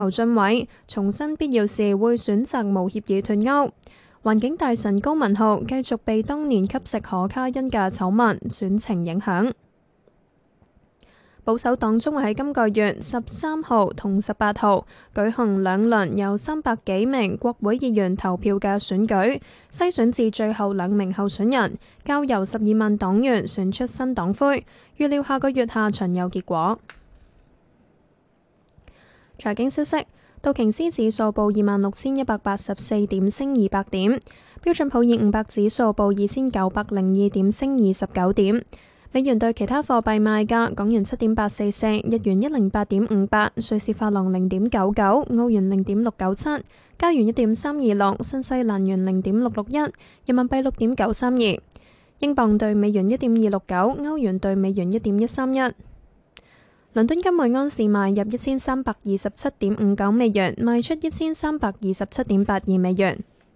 侯俊偉重申必要時會選擇無協議脫歐。環境大臣高文浩繼續被當年吸食可卡因嘅醜聞選情影響。保守黨將會喺今個月13號同18號舉行兩輪由300幾名國會議員投票嘅選舉，篩選至最後2名候選人，交由12萬黨員選出新黨魁，預料下個月下旬有結果。財經消息，道瓊斯指數報26,184點，升200點；標準普爾500指數報2,902點，升29點。美元對其他貨幣賣價：港元7.844，日元108.58，瑞士法郎0.99，澳元0.697，加元1.326，新西蘭元0.661，人民幣6.932，英鎊對美元1.269，歐元對美元1.131。倫敦金每安士買入1327.59美元，賣出1327.82美元。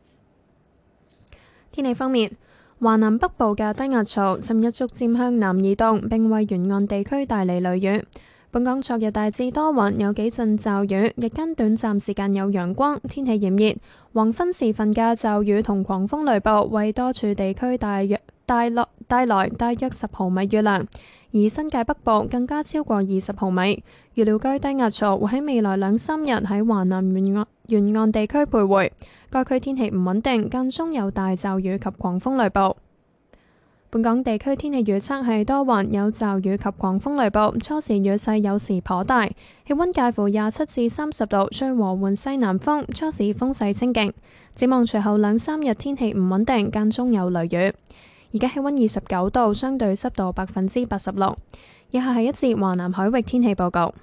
天氣方面，華南北部嘅低壓槽尋日逐漸向南移動，並為沿岸地區帶嚟雷雨。本港昨日大致多雲，有幾陣驟雨，日間短暫時間有陽光，天氣炎熱。黃昏時分嘅驟雨同狂風雷暴為多處地區帶來大約10毫米雨量，而新界北部更加超過20毫米。預料該低壓槽會喺未來2-3日喺華南沿岸地區徘徊，該區天氣唔穩定，間中有大驟雨及狂風雷暴。本港地區天氣預測係多雲，有驟雨及狂風雷暴，初時雨勢有時頗大，氣溫介乎27至30度，吹和緩西南風，初時風勢清勁。展望隨後2-3日天氣唔穩定，間中有雷雨。而家氣溫29度，相對濕度86%。以下係一節華南海域天氣報告。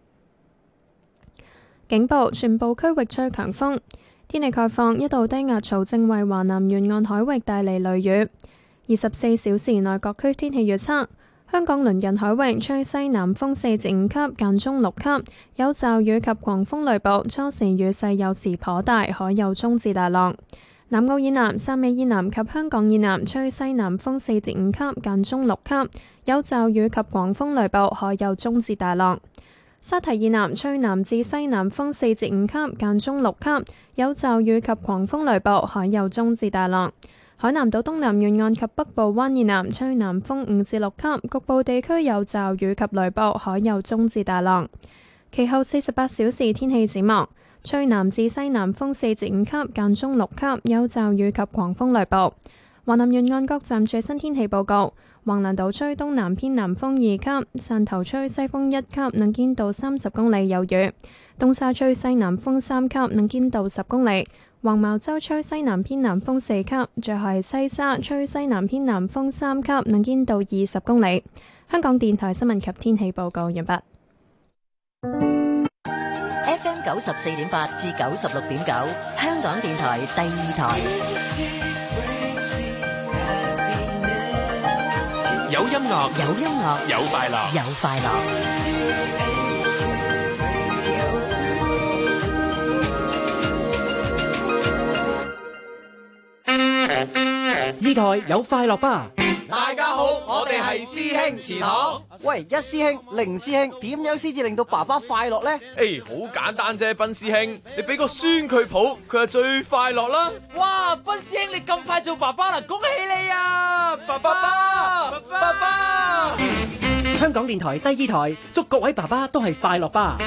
警報：全部區域吹強風。天氣概況：一道低壓槽正為華南沿岸海域帶嚟雷雨。24小時內各區天氣預測：香港鄰近海域吹西南風4至5級，間中6級，有驟雨及狂風雷暴，初時雨勢有時頗大，海有中至大浪。南澳以南、汕尾以南及香港以南吹西南風4至5級，間中6級，有驟雨及狂風雷暴，海有中至大浪。沙堤以南吹南至西南風4至5級，間中6級，有驟雨及狂風雷暴，海有中至大浪。海南島東南沿岸及北部灣以南吹南風5至6級，局部地區有驟雨及雷暴，海有中至大浪。其後48小時天氣展望：吹南至西南風4至5級，間中6級，有驟雨及狂風雷暴。華南沿岸各站最新天氣報告：橫瀾島吹東南偏南風2級，汕頭吹西風1級，能見度30公里有雨；東沙吹西南風3級，能見度10公里；黃茅洲吹西南偏南風4級，最後係西沙吹西南偏南風3級，能見度20公里。香港電台新聞及天氣報告完畢。 FM 94.8至96.9，香港電台第2台。 有音樂， 有音樂， 有快樂， 有快樂。 呢台有快樂吧？ 大家好，我哋係師兄祠堂。 喂，一師兄、零師兄，點樣先至令到爸爸快樂呢？ 好簡單啫，斌師兄，你俾個孫佢抱，佢就最快樂啦。 哇，斌師兄你咁快做爸爸啦，恭喜你啊！爸爸！ 香港電台第2台，祝各位爸爸都係快樂吧。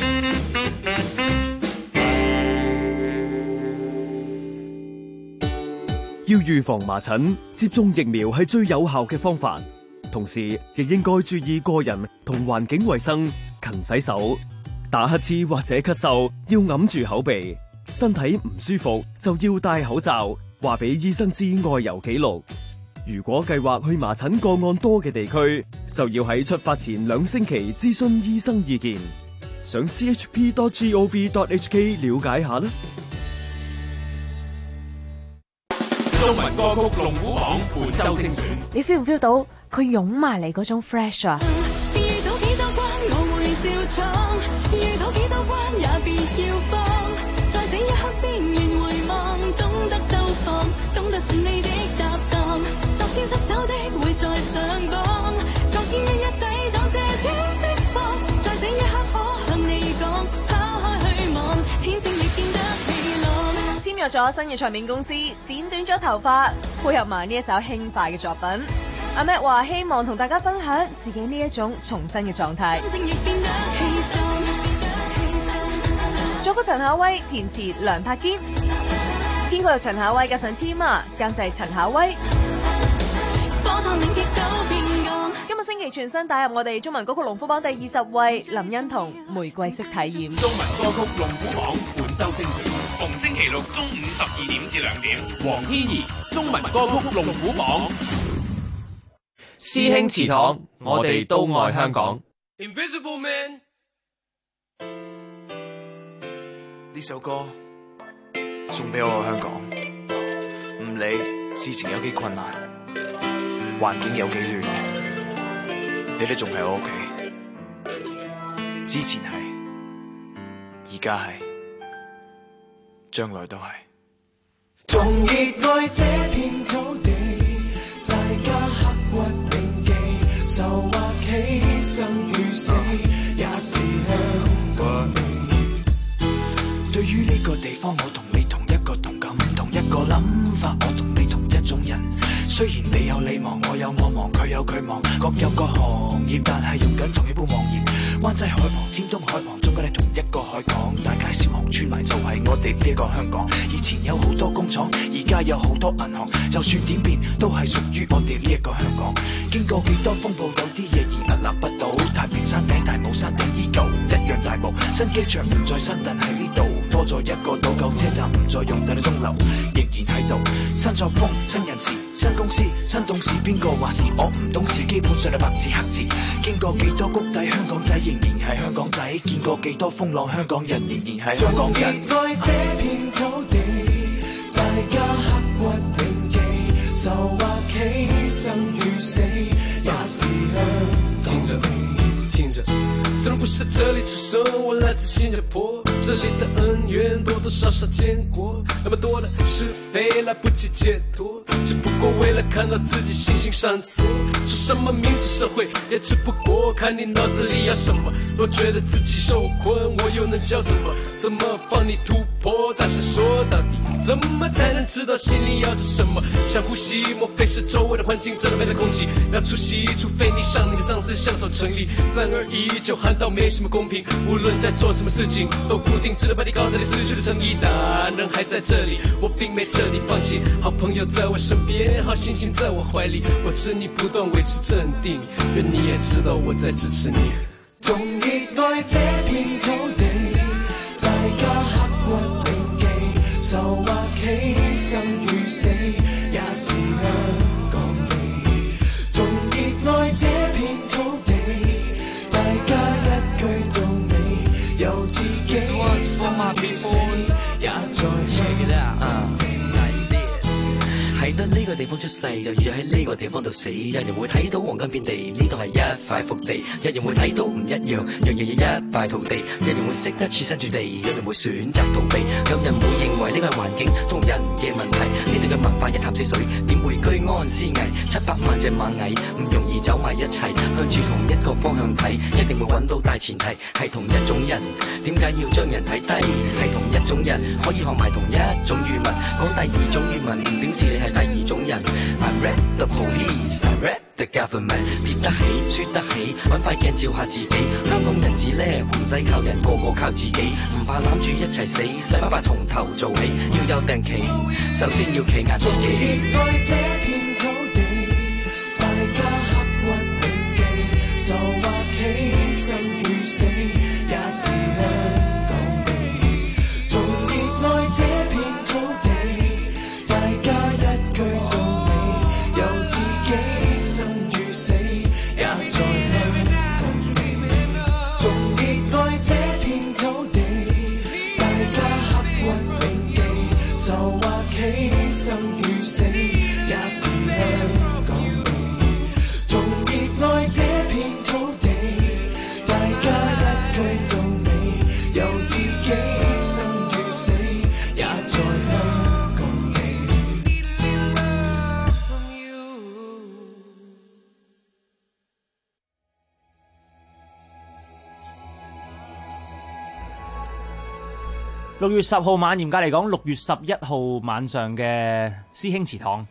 要預防麻疹，接種疫苗係最有效嘅方法。同時，亦應該注意個人同環境衛生，勤洗手。打乞嗤或者咳嗽要揞住口鼻，身體唔舒服就要戴口罩，話俾醫生知外遊記錄。如果計劃去麻疹個案多嘅地區，就要喺出發前2星期諮詢醫生意見。上 chp.gov.hk 了解下啦。 中文歌曲龍虎榜本周精選， 你 feel 唔 feel 到佢湧埋嚟嗰種 fresh 啊？ 遇到幾多關我會照闖，遇到幾多關也別要放，在這一刻邊緣回望，懂得收放，懂得全你的搭檔，昨天失手的會再上榜，昨天一一抵擋這天釋放，在這一刻可向你講，拋開去約咗新嘅唱片公司，剪短咗頭髮，配合埋呢一首輕快嘅作品。阿 Mac 話希望同大家分享自己呢一種重新嘅狀態。作曲陳夏威，填詞梁柏堅，編曲由陳夏威加上 Team 啊，監製陳夏威。今日星期全新打入我哋中文歌曲龍虎榜第20位，林欣彤《玫瑰式體驗》。 中文歌曲龍虎榜本周精選，逢星期六中午12點至2點。黃天怡中文歌曲龍虎榜。 師兄祠堂，我哋都愛香港。 Invisible Man 呢首歌送俾我香港，唔理事情有幾困難，環境有幾亂，你都仲係我屋企。之前係，而家係，將來都係。 同熱愛這片土地，大家刻骨銘記，就話犧牲與死，也是香港味。 對於呢個地方，我同你同一個同感，同一個諗法，我同你同一種人。雖然你有你忙，我有我忙，佢有佢忙，各有各行業，但係用緊同一本網頁。灣仔海旁、尖東海旁，中間係同一個海港，大街小巷串埋就係我哋呢一個香港。以前有好多工廠，而家有好多銀行，就算點變都係屬於我哋呢一個香港。經過幾多風暴，有啲嘢而屹立不倒。太平山頂、大帽山頂依舊一樣大霧，新機場唔再新，但喺呢度多咗一個島，舊車站唔再用，但係鐘樓仍然喺度。新作風、新人事、新公司、新董事，邊個話事我唔懂事，基本上係白紙黑字。經過幾多谷底，香港仔仍然係香港仔，見過幾多風浪，香港人仍然係香港人。 熱愛這片土地，大家刻骨銘記，就話犧牲與死，也是香港味。 聽着，雖然不是這裡出生，我來自新加坡，這裡的恩怨多多少少見過，那麼多的是非來不及解脫，只不過為了看到自己形形上色，說什麼民主社會，也只不過看你腦子裡要什麼。若覺得自己受困，我又能教怎麼幫你突破？但是說到底，怎麼才能知道心裡要吃什麼？想呼吸，莫非是周圍的環境真的沒了空氣？要出息，除非你向你的上司相守成立。3而已就喊到沒什麼公平，無論在做什麼事情都固定，只能把你搞到你失去了誠意。大人還在這裡，我並沒徹底放棄，好朋友在我身邊，好心情在我懷裡，我知你不斷維持鎮定，願你也知道我在支持你。 同熱愛這片土地，大家刻骨銘記，就話犧牲與死，也是香港味。同熱愛這片土地，大家一句到尾，由自己生與死，也在香港味。 喺得呢個地方出世，就要喺呢個地方度死。有人會睇到黃金遍地，呢度係一塊福地；有人會睇到唔一樣，樣樣嘢一敗塗地。有人會識得設身處地，有人會選擇逃避。有人會認為呢個係環境同人嘅問題。呢度嘅文化一潭死水，點會居安思危？700萬隻螞蟻唔容易走埋一齊，向住同一個方向睇，一定會揾到大前提係同一種人。點解要將人睇低？係同一種人可以學埋同一種語文，講第二種語文唔表示你係第二種人。I rap the police, I rap the government。 跌得起，輸得起，揾塊鏡照下自己。香港人至叻，唔使靠人，個個靠自己。唔怕攬住一齊死，使乜從頭做起？要有定期，首先要企硬自己。 熱愛這片土地，大家刻骨銘記，就話犧牲與死，也是香港味。同熱愛這片土地，大家一句到尾，由自己生與死，也在香港味。同熱愛這片土地，大家刻骨銘記，就話犧牲與死，也是香港味。同熱愛這片土地，大家一句到尾，由自己生與死，也在香港味。 6月10號晚，嚴格嚟講6月11號晚上嘅師兄祠堂，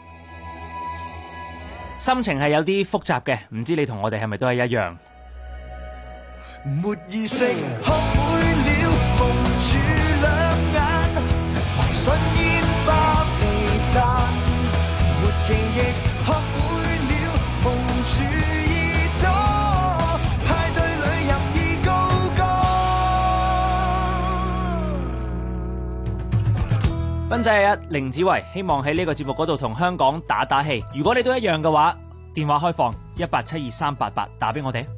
心情係有啲複雜嘅，唔知你同我哋係咪都係一樣？ 沒意識，學會了蒙住兩眼，迷信煙花未散，沒記憶，學會了蒙住耳朵，派對裏任意高歌。 賓仔1，凌子維，希望喺呢個節目嗰度同香港打打氣。如果你都一樣嘅話，電話開放1872388，打俾我哋。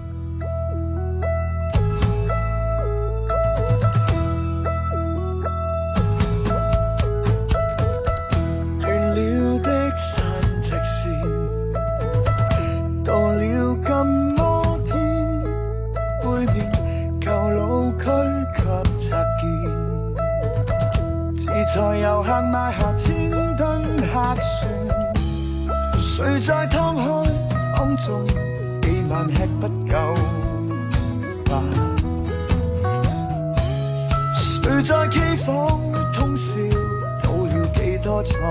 山直線到了禁摩天，背面舊老區卻拆建，自在遊客買下千噸客船，誰在劏開房中幾晚吃不夠吧？誰在 K 房通宵倒了幾多菜？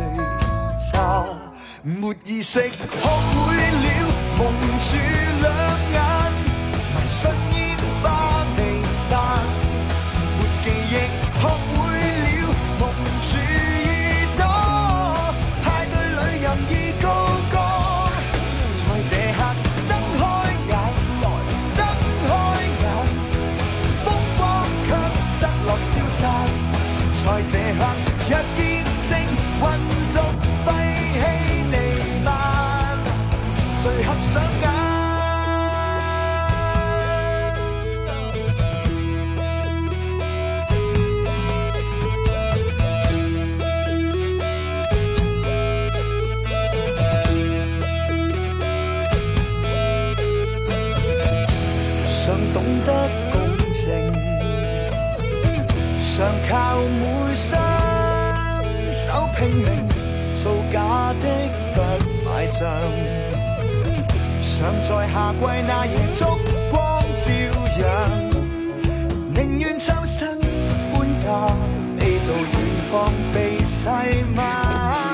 沒意識，學會了蒙住兩眼，迷信煙花未散，沒記憶，學會了蒙住耳朵，派對裏任意高歌，在這刻睜開眼來，睜開眼，風光卻失落消散，在這刻若見證混濁廢氣彌漫，誰合上眼？常懂得共情，常靠每雙手拼命，造假的不買帳，常在夏季那夜燭光照陽，寧願周身搬家飛到遠方避世嗎？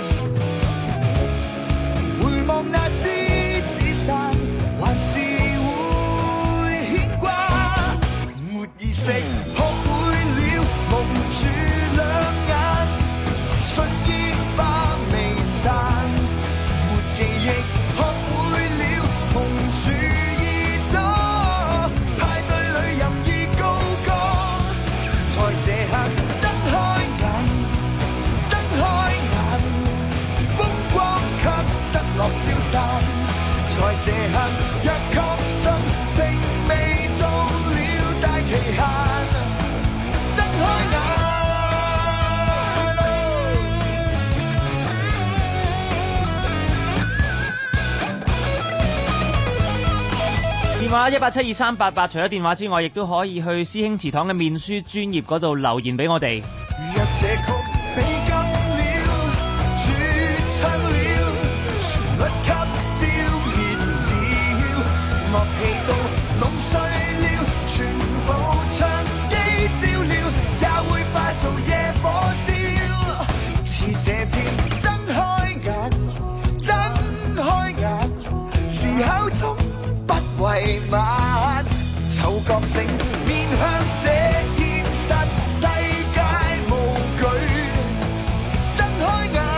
回望那獅子山，還是會牽掛，沒意識學會了蒙住兩眼，信煙花未散，沒記憶，學會了蒙住耳朵，派對裏任意高歌，在這刻睜開眼，睜開眼，風光卻失落消散，在這刻若確信並未到了大期限，睜開眼。 電話1872388，除咗電話之外，亦都可以去師兄祠堂嘅面書專頁嗰度留言俾我哋。 若這曲被禁了，絕唱了，旋律給消滅了，樂器都弄碎了，全部唱機燒了，也會化做野火燒。似這天睜開眼，睜開眼，時候總不為晚，嗅覺正面向這現實世界無懼，睜開眼。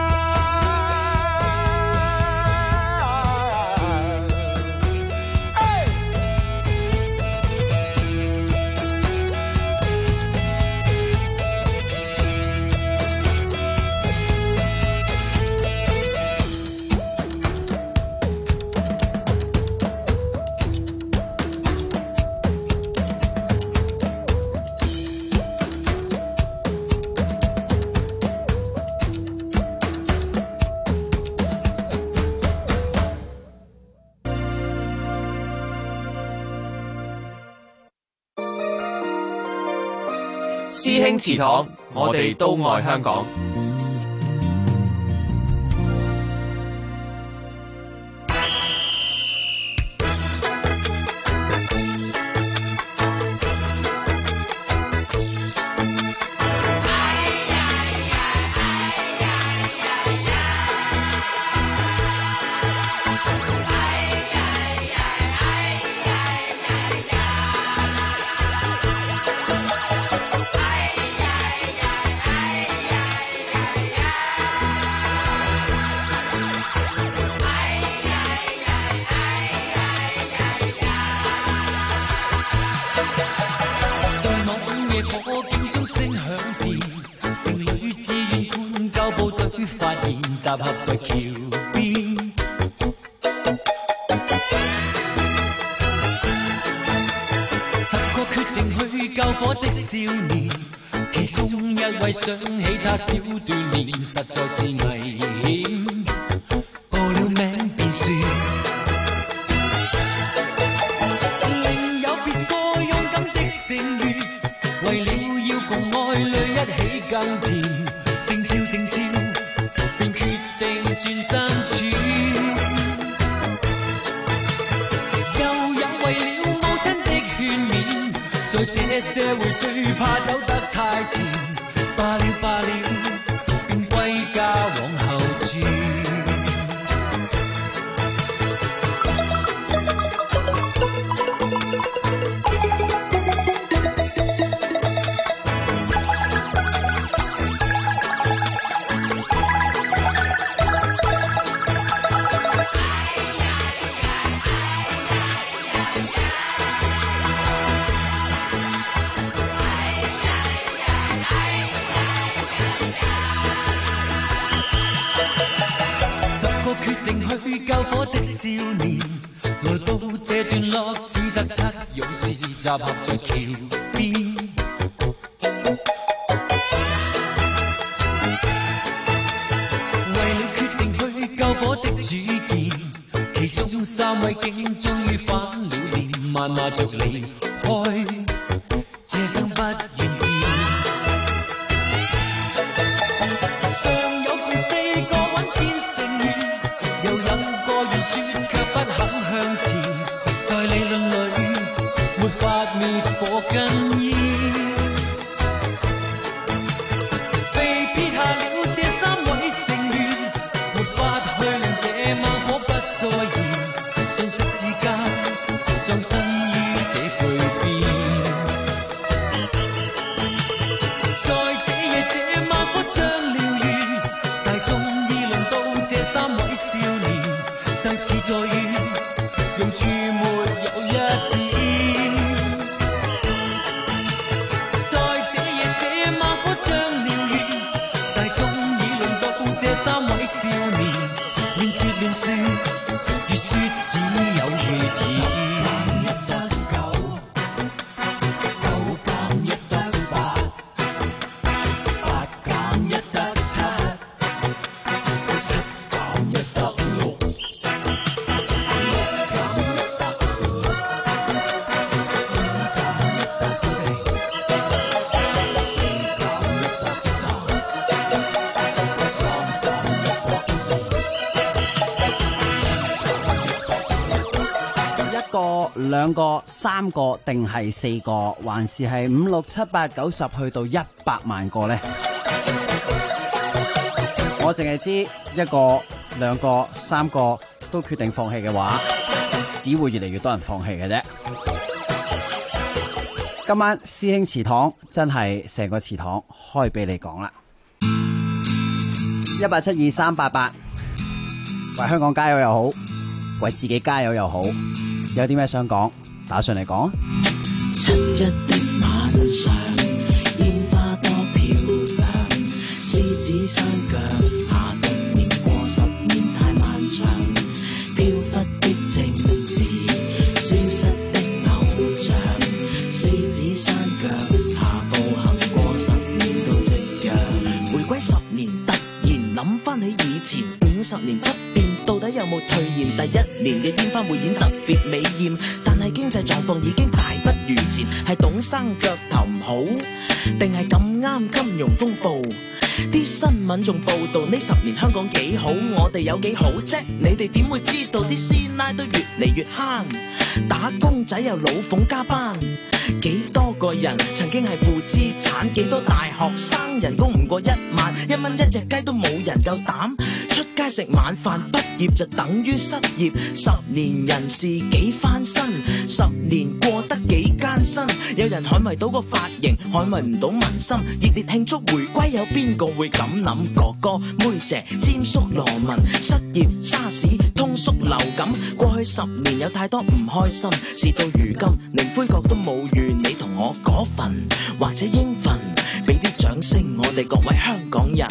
師兄祠堂，我哋都愛香港。 夜火警鐘聲響遍，少女志願灌救部隊發現集合在橋邊。10個決定去救火的少年，其中一位想起他小鍛鍊，實在是危險，報了名便算。另有別個勇敢的成員，為了要共愛侶一起耕田，靜悄靜悄便決定轉身處。又有為了母親的勸勉，在這社會最怕走得太前，罷了罷了，便歸家往後轉。去救火的少年，來到這段落，只得7勇士集合在橋邊。為了決定去救火的主見，其中3位警終於翻了臉，謾罵着離開，這生不願見。 2個、3個定係4個，還是係5、6、7、8、9、10去到100萬個呢？我淨係知1個、2個、3個都決定放棄嘅話，只會越嚟越多人放棄嘅啫。今晚師兄祠堂真係成個祠堂開俾你講啦！1872388，為香港加油又好，為自己加油又好。有啲咩想講，打上嚟講。 7日的晚上，煙花多漂亮，獅子山腳下6年過10年太漫長，飄忽的政治，消失的偶像，獅子山腳下步行過10年都夕陽。回歸10年，突然諗翻起以前50年不變。到底有冇退現？第1年嘅煙花匯演特別美豔，但係經濟狀況已經大不如前。係董生腳頭唔好，定係咁啱金融風暴？啲新聞仲報道呢10年香港幾好，我哋有幾好啫？你哋點會知道啲師奶都越嚟越慳？打工仔又老奉加班，幾多個人曾經係負資產？幾多大學生人工唔過1萬，1蚊1隻雞都冇人夠膽出街食晚飯。畢業就等於失業，10年人事幾翻身，10年過得幾艱辛。有人捍衛到個髮型，捍衛唔到民心。熱烈慶祝回歸，有邊個會咁諗？哥哥妹姐尖叔羅文，失業沙士通縮流感。過去10年有太多唔開心，事到如今連灰角都冇緣，你同我嗰份，或者應份，俾啲掌聲我哋各位香港人。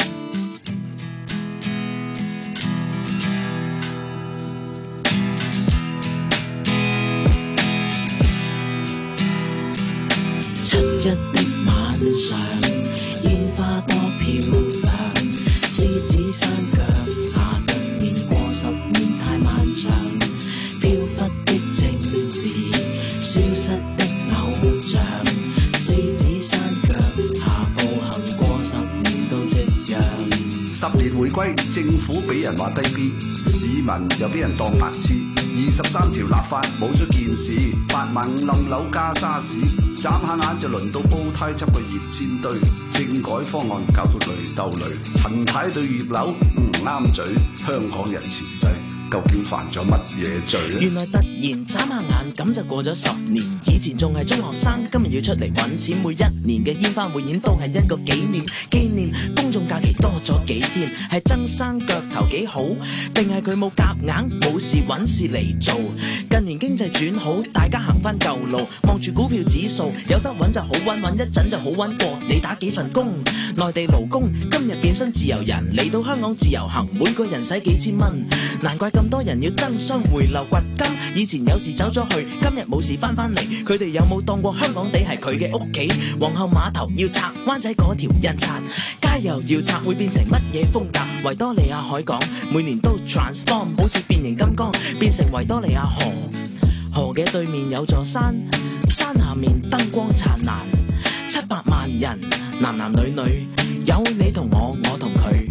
七一的晚上，煙花多漂亮，獅子山腳下一年過10年太漫長，飄忽的政治，消失的偶像，獅子山腳下步行過10年都夕陽。 10年回歸，政府俾人話低 B， 市民又俾人當白痴。23條立法冇咗件事，8萬5冧樓加沙士，眨下眼就輪到煲呔執個熱煎堆，政改方案搞到雷鬥雷，陳太對葉劉唔啱嘴，香港人前世究竟犯咗乜嘢罪？ 原來突然眨下眼咁就過咗10年，以前仲係中學生，今日要出嚟揾錢，每一年嘅煙花匯演都係一個紀念公眾假期多咗幾天，係曾生腳頭幾好，定係佢冇夾硬冇事揾事嚟做？近年經濟轉好，大家行翻舊路，望住股票指數，有得揾就好揾，揾一陣就好揾過你打幾份工。內地勞工今日變身自由人，嚟到香港自由行，每個人使幾千蚊，難怪咁多人要爭相回流掘金。以前有事走咗去，今日冇事翻返嚟，佢哋有冇當過香港地係佢嘅屋企？皇后碼頭要拆，灣仔嗰條印刷街又要拆，會變成乜嘢風格？維多利亞海港每年都 transform， 好似變形金剛變成維多利亞河，河嘅對面有座山，山下面燈光燦爛，700萬人男男女女，有你同我，我同佢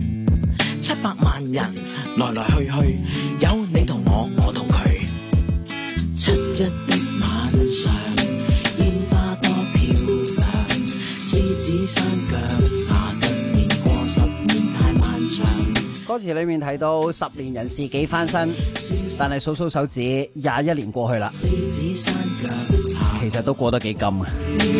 ，700萬人來來去去，有你同我，我同佢。 七一的晚上，煙花多漂亮，獅子山腳下一年過10年太漫長。 歌詞裏面提到10年人事幾翻身，但係數數手指21年過去啦，其實都過得幾金啊！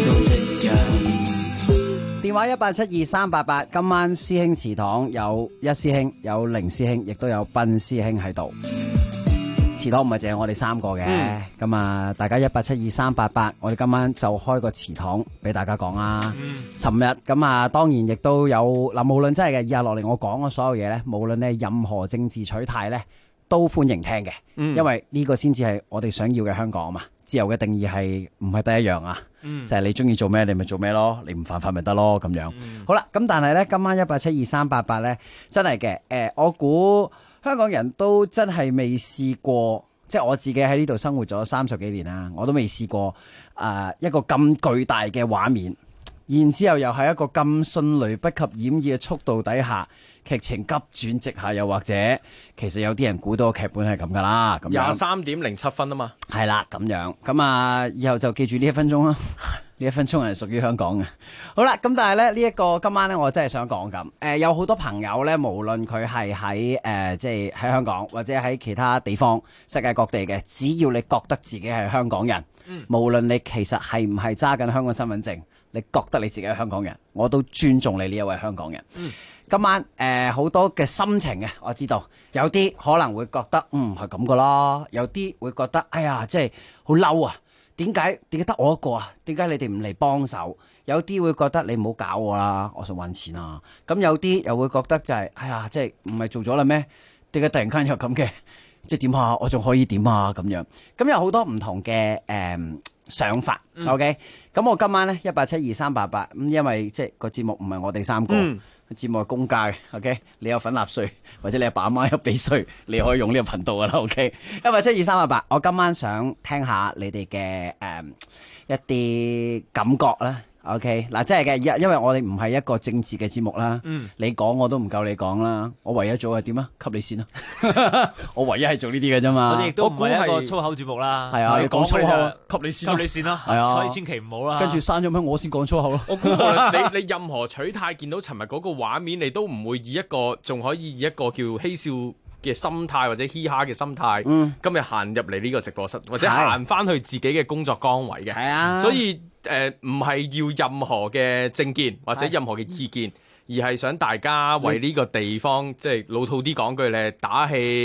電話1872388，今晚師兄祠堂有一師兄，有凌師兄，亦都有賓師兄喺度。祠堂唔係淨係我哋3個嘅，咁啊，大家1872388，我哋今晚就開個祠堂俾大家講啦。尋日咁啊，當然亦都有嗱，無論真係嘅，以下落嚟我講嘅所有嘢咧，無論你係任何政治取態咧，都歡迎聽嘅，因為呢個先至係我哋想要嘅香港啊嘛。自由嘅定義係唔係第一樣啊？就係你中意做咩你咪做咩咯，你唔犯法咪得咯咁樣。好啦，咁但係咧今晚1872388咧真係嘅，我估香港人都真係未試過，即係我自己喺呢度生活咗30幾年啦，我都未試過一個咁巨大嘅畫面，然之後又係一個咁迅雷不及掩耳嘅速度底下，劇情急轉直下，又或者其實有啲人估到個劇本係咁噶啦，咁樣 23.07分啊嘛， 係啦咁樣，咁啊以後就記住呢1分鐘啦，呢1分鐘係屬於香港嘅。好啦，咁但係咧呢一個今晚咧，我真係想講咁，有好多朋友咧，無論佢係喺即係喺香港或者喺其他地方世界各地嘅，只要你覺得自己係香港人，無論你其實係唔係揸緊香港身份證，你覺得你自己係香港人，我都尊重你呢一位香港人。今晚好多嘅心情嘅，我知道有啲可能會覺得係咁噶啦，有啲會覺得哎呀，即係好嬲啊！點解得我一個啊？點解你哋唔嚟幫手？有啲會覺得你唔好搞我啦，我想揾錢啊！咁有啲又會覺得就係哎呀，即係唔係做咗啦咩？點解突然間有咁嘅？即係點啊？我仲可以點啊？咁樣咁有好多唔同嘅想法。OK，咁我今晚咧1872388咁，因為即係個節目唔係我哋3個。節目係公家嘅 ，OK？ 你有份納稅，或者你阿爸阿媽有俾稅，你可以用呢個頻道噶啦 ，OK？1872388，我今晚想聽下你哋嘅一啲感覺啦 ，OK？ 嗱，真係嘅，因為我哋唔係一個政治嘅節目啦，你講我都唔夠你講啦，我唯一做係點啊？給你先啦，我唯一係做呢啲嘅啫嘛。 我哋亦都唔係一個粗口節目啦， 係啊，你講粗口， 給你先啦， 係啊， 所以千祈唔好啦。 跟住刪咗咩？我先講粗口咯。 我估你任何取態見到尋日嗰個畫面，你都唔會仲可以以一個叫嬉笑嘅心態或者嘻哈嘅心態，今日行入嚟呢個直播室，或者行翻去自己嘅工作崗位嘅。係啊，所以唔係要任何嘅政見或者任何嘅意見，而係想大家為呢個地方，即係老套啲講句咧，打氣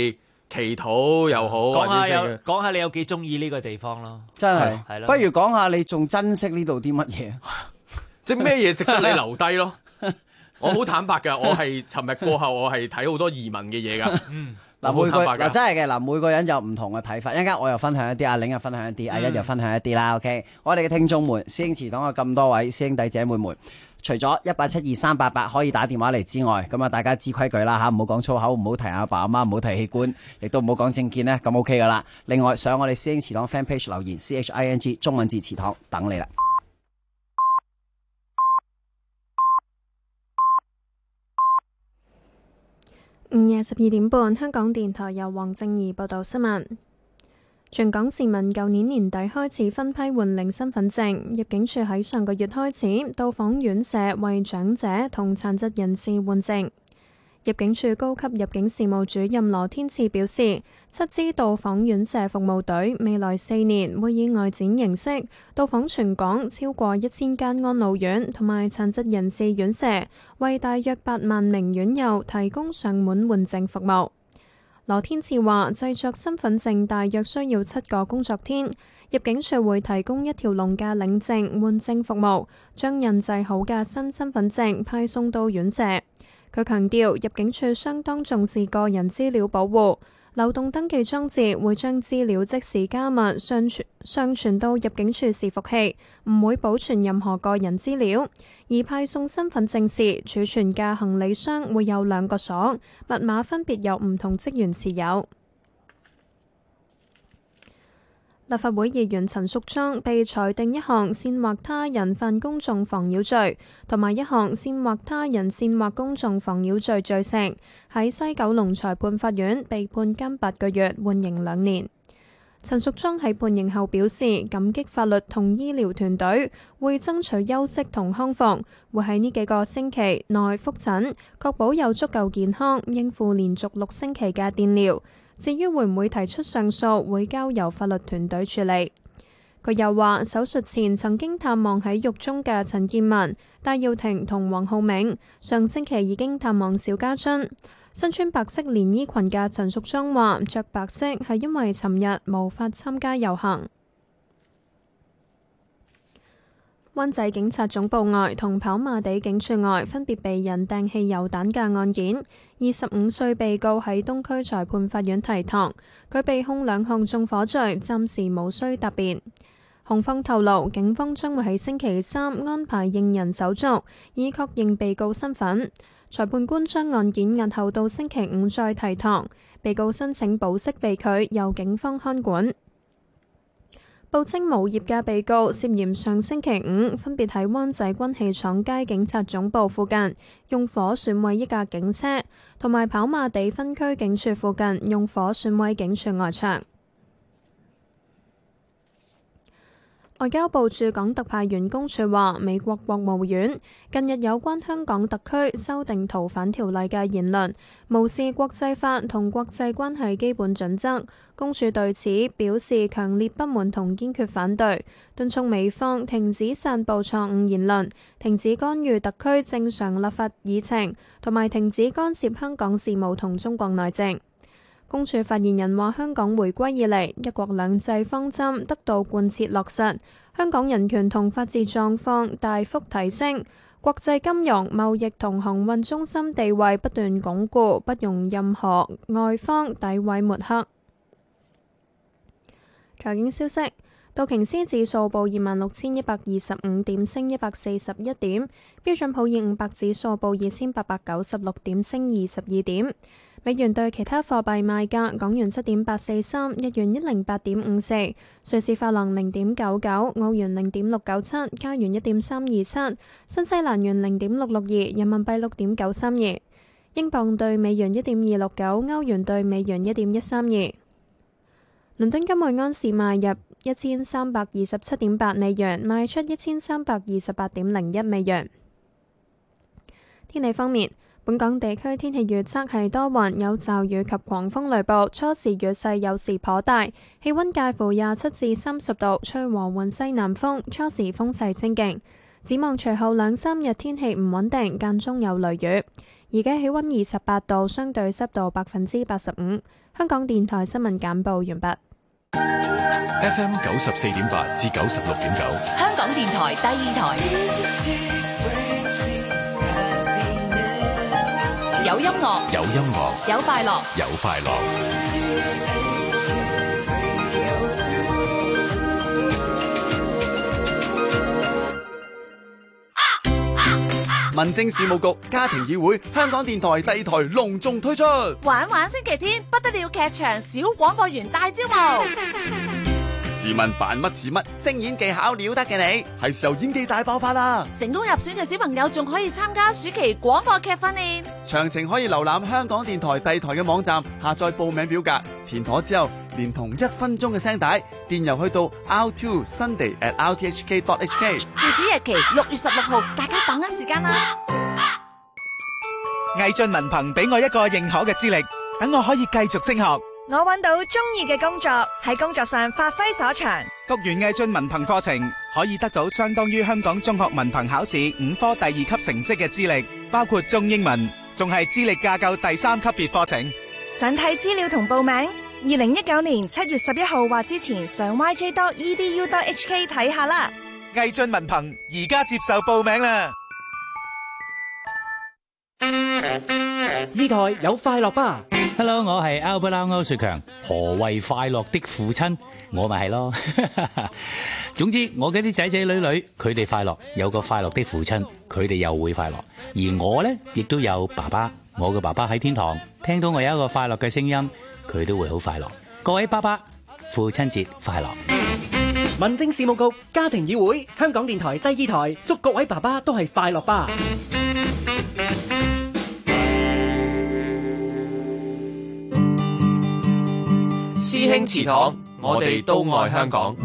祈禱又好， 講下你有幾中意呢個地方咯， 真係係咯。 不如講下你仲珍惜呢度啲乜嘢？ 即係咩嘢值得你留低咯？我好坦白㗎，我係尋日過後，我係睇好多移民嘅嘢㗎。 嗱，真係嘅，每個人有唔同嘅睇法。一陣間我又分享一啲，阿玲又分享一啲，阿一又分享一啲啦。OK， 我哋嘅聽眾們、師兄祠堂嘅咁多位師兄弟姐妹們，除咗1872388可以打電話嚟之外，咁啊大家知規矩啦嚇，唔好講粗口，唔好提阿爸阿媽，唔好提器官，亦都唔好講政見呢，咁 OK 噶啦。另外上我哋師兄祠堂 fan page 留言 CHING 中文字祠堂等你啦。 午夜12點半，香港電台由黃正儀報道新聞。全港市民舊年年底開始分批換領身份證，入境處喺上個月開始到訪院舍為長者同殘疾人士換證。入境處高級入境事務主任羅天賜表示，7支到訪院舍服務隊未來4年會以外展形式到訪全港超過1000間安老院同埋殘疾人士院舍，為大約8萬名院友提供上門換證服務。羅天賜話，製作身份證大約需要7個工作天，入境處會提供一條龍嘅領證換證服務，將印製好嘅新身份證派送到院舍。佢強調，入境處相當重視個人資料保護，流動登記裝置會將資料即時加密上傳到入境處伺服器，唔會保存任何個人資料。而派送身份證時，儲存嘅行李箱會有2個鎖，密碼分別由唔同職員持有。立法會議員陳淑莊被裁定一項煽惑他人犯公眾妨擾罪，同埋一項煽惑他人煽惑公眾妨擾罪罪成，喺西九龍裁判法院被判監8個月，緩刑2年。陳淑莊喺判刑後表示，感激法律同醫療團隊，會爭取休息同康復，會喺呢幾個星期內復診，確保有足夠健康應付連續6星期嘅電療。至於會唔會提出上訴，會交由法律團隊處理。佢又話，手術前曾經探望喺獄中嘅陳建文、戴耀廷同黃浩銘，上星期已經探望邵家臻。身穿白色連衣裙嘅陳淑莊話，着白色係因為尋日無法參加遊行。灣仔警察總部外同跑馬地警署外分別被人掟汽油彈嘅案件，25歲被告喺東區裁判法院提堂，佢被控2項縱火罪，暫時無需答辯。控方透露，警方將會喺星期3安排認人手續，以確認被告身份。裁判官將案件押後到星期5再提堂，被告申請保釋被拒，由警方看管。報稱無業嘅被告涉嫌上星期5分別喺灣仔軍器廠街警察總部附近用火損毀一架警車，同埋跑馬地分區警署附近用火損毀警署外牆。外交部駐港特派員公署話，美國國務院近日有關香港特區修訂逃犯條例嘅言論，無視國際法同國際關係基本準則。公署對此表示強烈不滿同堅決反對，敦促美方停止散佈錯誤言論，停止干預特區正常立法議程，同埋停止干涉香港事務同中國內政。公署發言人話，香港回歸以嚟，一國兩制方針得到貫徹落實，香港人權同法治狀況大幅提升，國際金融、貿易同航運中心地位不斷鞏固，不容任何外方詆毀抹黑。財經消息，道瓊斯指數報26,125點，升141點；標準普爾500指數報2,896點，升22點。美元對其他貨幣賣價：港元7.843，日元108.54，瑞士法郎0.99，澳元0.697，加元1.327，新西蘭元0.662，人民幣6.932，英鎊對美元1.269，歐元對美元1.132。倫敦金每安士賣入1327.8美元，賣出1328.01美元。天氣方面，本港地區天氣預測係多雲，有驟雨及狂風雷暴，初時雨勢有時頗大，氣溫介乎27至30度，吹和緩西南風，初時風勢清勁。展望隨後2-3日天氣唔穩定，間中有雷雨。而家氣溫28度，相對濕度85%。 香港電台新聞簡報完畢。 FM 94.8至96.9， 香港電台第二台，有音樂， 有音樂， 有快樂， 有快樂。 民政事務局家庭議會香港電台第二台隆重推出， 玩玩星期天不得了劇場小廣播員大招募。 自問扮乜似乜，聲演技巧了得嘅你，係時候演技大爆發啦！ 成功入選嘅小朋友仲可以參加暑期廣播劇訓練。 詳情可以瀏覽香港電台第二台嘅網站，下載報名表格，填妥之後，連同1分鐘嘅聲帶，電郵去到 r2sunday@rthk.hk。 截止日期6月16號，大家把握時間啦！ 毅進文憑俾我一個認可嘅資歷，等我可以繼續升學。 我揾到中意嘅工作，喺工作上發揮所長。 讀完毅進文憑課程，可以得到相當於香港中學文憑考試5科第2級成績嘅資歷，包括中英文，仲係資歷架構第3級別課程。 想睇資料同報名，2019年7月11號或之前上 yj.edu.hk 睇下啦。 毅進文憑而家接受報名啦。 呢台有快樂吧 Hello， 我係 Albert 歐雪強。何謂快樂的父親？我咪係咯。總之，我嘅啲仔仔女女，佢哋快樂，有個快樂的父親，佢哋又會快樂。而我呢，亦都有爸爸，我嘅爸爸喺天堂，聽到我有一個快樂嘅聲音，佢都會好快樂。各位爸爸，父親節快樂！ 民政事務局家庭議會香港電台第二台，祝各位爸爸都係快樂吧！ 師兄祠堂，我哋都愛香港。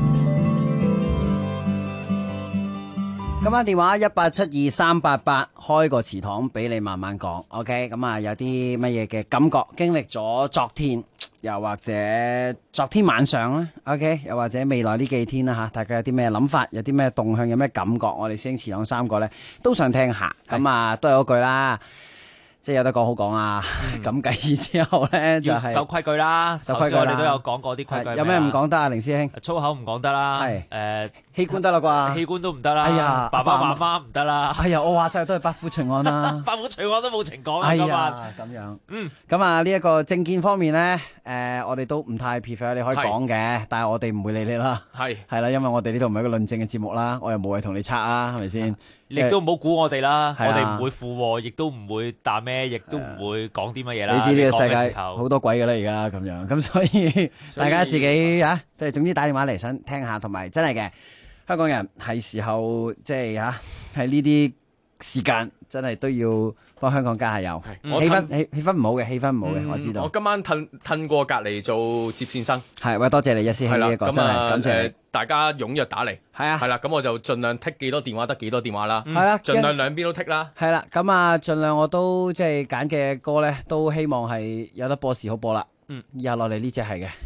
今晚電話1872388，開個祠堂俾你慢慢講。OK， 咁啊有啲乜嘢嘅感覺，經歷咗昨天，又或者昨天晚上啦。OK， 又或者未來呢幾天啦吓，大家有啲咩諗法，有啲咩動向，有咩感覺，我哋師兄祠堂3個呢都想聽下。咁啊，都係嗰句啦。即係有得講好講啊！咁繼而之後咧就係守規矩啦，守規矩我哋都有講過啲規矩。 有咩唔講得啊，凌師兄？ 粗口唔講得啦， 係器官得啦啩？ 器官都唔得啦。 哎呀， 爸爸媽媽唔得啦。 哎呀，我話晒都係百夫隨案啦。 百夫隨案都冇情講啊！ 哎今呀，咁樣。咁啊呢一個政見方面咧，我哋都唔太 prefer， 你可以講嘅，但係我哋唔會理你啦。係啦，因為我哋呢度唔係一個論證嘅節目啦，我又冇謂同你拆啊，係咪先？ 亦都唔好估我哋啦，我哋唔會附和，亦都唔會答咩，亦都唔會講啲乜嘢啦。 你知呢個世界好多鬼噶啦，而家咁樣，咁所以大家自己啊，即係總之打電話嚟想聽下，同埋真係嘅香港人係時候即係吓喺呢啲時間真係都要幫香港加下油。氣氛唔好嘅，氣氛唔好嘅，我知道。 我今晚褪過隔離做接線生。 係，喂，多謝你一師兄呢一個真係感謝你。 大家踴躍打嚟。係啊。係啦，咁我就盡量剔幾多電話得幾多電話啦。係啦，盡量兩邊都剔啦。係啦，咁啊，盡量我都即係揀嘅歌咧，都希望係有得播時好播啦。以下落嚟呢隻係嘅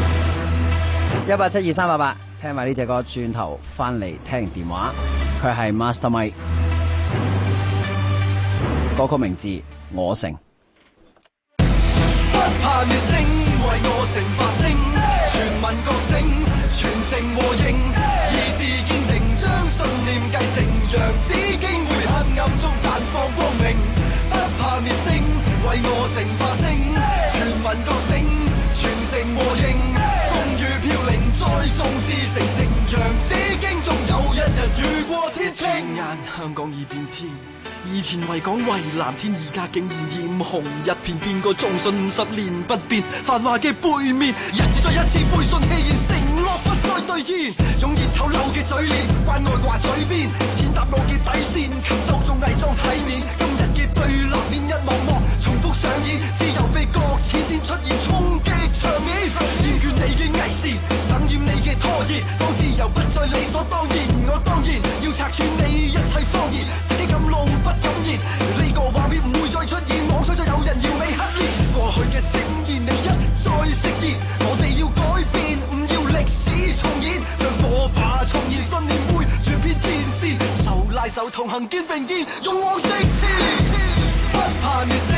1872388，聽埋呢隻歌，轉頭翻嚟聽電話。佢係 Master Mike， 歌曲名字我城。 不怕滅聲，為我城發聲，全民覺醒，全城和應，意志堅定，將信念繼承，讓紫荊會黑暗中綻放光明。不怕滅聲，為我城發聲，全民覺醒，全城和應，風雨飄零，栽種之城，成陽紫荊中有一日雨過天晴。轉眼香港已變天。以前為港為藍天，而家竟然豔紅一片，變個忠信50年不變，繁華嘅背面，一次再一次背信棄言，承諾不再兌現，容易醜陋嘅嘴臉，關愛掛嘴邊，踐踏我嘅底線，禽獸仲偽裝體面，今日嘅對立面一幕幕重複上演，啲又被擱淺先出現衝擊場面，厭倦你嘅偽善，等厭你嘅拖延，當自由不再理所當然，我當然要拆穿你一切謊言，自己咁怒不敢言，呢個畫面唔會再出現，妄想再有人要你黑臉，過去嘅誓言你一再食言，我哋要改變，唔要歷史重演，讓火把重燃，信念會傳遍天線，手拉手同行肩並肩，勇往直前，不怕滅聲，為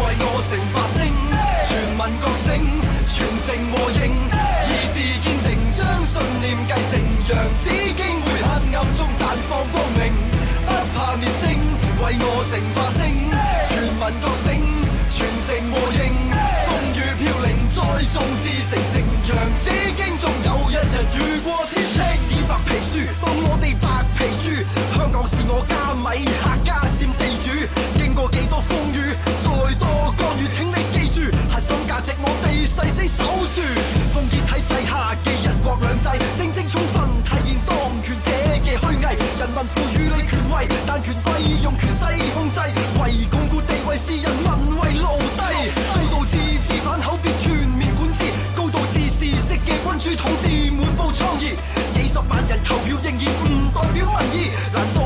我成發聲，全民覺醒，全城和應，意志堅定，將信念繼承，讓紫荊會黑暗中綻放光明，不怕滅聲，為我成發聲，全民覺醒，全城和應，風雨飄零，栽種至成城，讓紫荊終有一日雨過天青，紙白皮書，當我哋白皮豬，香港是我家，米客家佔地主，經過幾多風雨，再多干預，請你記住，核心價值我哋誓死守住，封建體制下嘅一國兩制，正正充分體現當權者嘅虛偽，人民賦予你權位，但權貴用權勢控制，為鞏固地位是人民為奴隸，高度自治反口必全面管治，高度自視式嘅君主統治滿布瘡痍，幾十萬人投票仍然唔代表民意，難道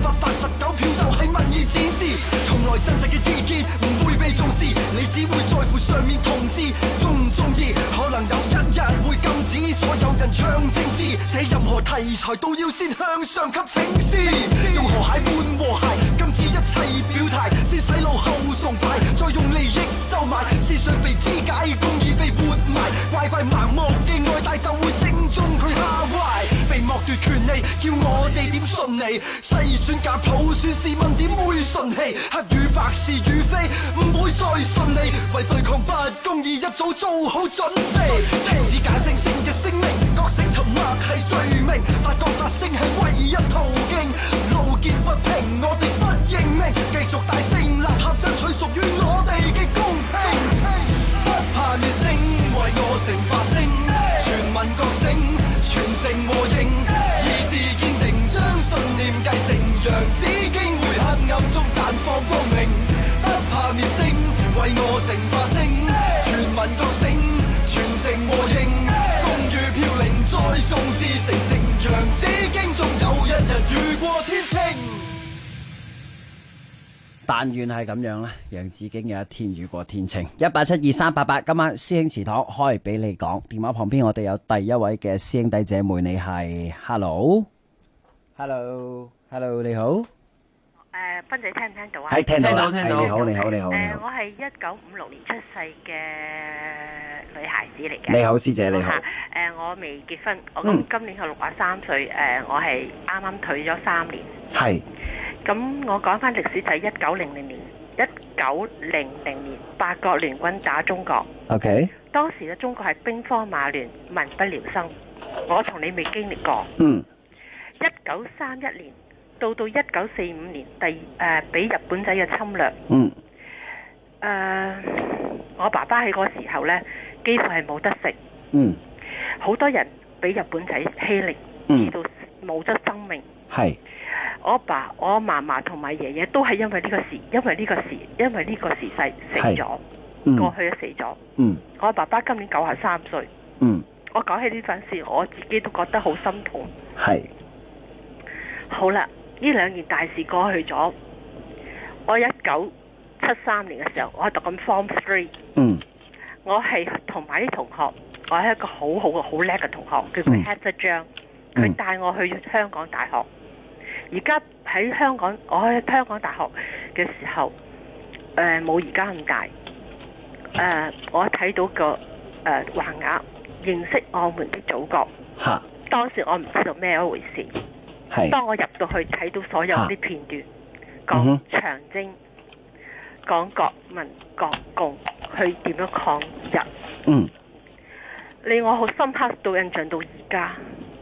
689票就係民意點字？從來真實嘅意見唔會被重視，你只會在乎上面同志中唔中意，可能有一日會禁止所有人唱政治，寫任何題材都要先向上級請示，用河蟹換和諧，禁止一切表態，先洗腦後崇拜，再用利益收買，思想被肢解，公義被活埋，怪怪盲目嘅愛戴就會正中佢下懷，被剝奪權利，叫我哋點順利？篩選假普選，市民點會順氣？黑與白是與非，唔會再順利，為對抗不公義一早做好準備。聽止假聲聲嘅聲明，覺醒沉默係罪名，發覺發聲係唯一途徑。路見不平，我哋不認命，繼續大聲吶喊，爭取屬於我哋嘅公平。不怕滅聲，為我成發聲，全民覺醒，全城和應，意志堅定，將信念繼承，讓紫荊會黑暗中綻放光明，不怕滅聲，為我成發聲，全民覺醒，全城和應，風雨飄零，栽種至成城，讓紫荊終有一日雨過天青。 但願係咁樣啦，讓紫荊有一天雨過天晴。1872388，今晚師兄祠堂開俾你講。電話旁邊我哋有第一位嘅師兄弟姐妹，你係 Hello，你好。 斌仔聽唔聽到啊？ 係聽到啦， 聽到。 你好。 我係1956年出世嘅女孩子嚟嘅。 你好，師姐你好。 我未結婚，我今年係63歲。我係啱啱退咗3年。 係。 咁我講翻歷史就係1900年八國聯軍打中國。 OK。 當時嘅中國係兵荒馬亂、民不聊生，我同你未經歷過。1931年到1945年，俾日本仔嘅侵略。我爸爸喺嗰時候呢，幾乎係冇得食。好多人俾日本仔欺凌，至到冇咗生命。係。我爸、我嫲嫲同埋爺爺都係因為呢個時勢死咗，過去都死咗。我爸爸今年93歲。我講起呢份事，我自己都覺得好心痛。係。好啦，呢2件大事過去咗。我1973年嘅時候，我係讀緊 Form 3。我係同埋啲同學，我係一個好叻嘅同學，叫佢 Hester 張。佢帶我去香港大學。而家喺香港，我喺香港大學嘅時候，冇而家咁大。我睇到個橫額，認識我們的祖國。當時我唔知道咩一回事。當我入到去睇到所有啲片段，講長征，講國民國共去點樣抗日，令我好深刻到印象到而家。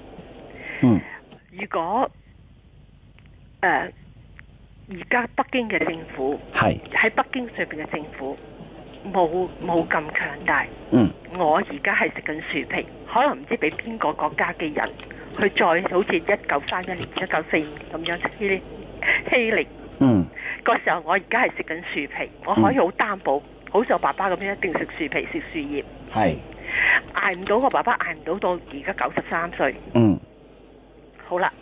如果而家北京嘅政府喺北京上邊嘅政府冇咁強大。我而家係食緊樹皮，可能唔知俾邊個國家嘅人去再好似1931年、1945年咁樣欺凌。嗰時候我而家係食緊樹皮，我可以好擔保，好似我爸爸咁樣一定食樹皮、食樹葉。捱唔到，我爸爸捱唔到到而家93歲。好啦。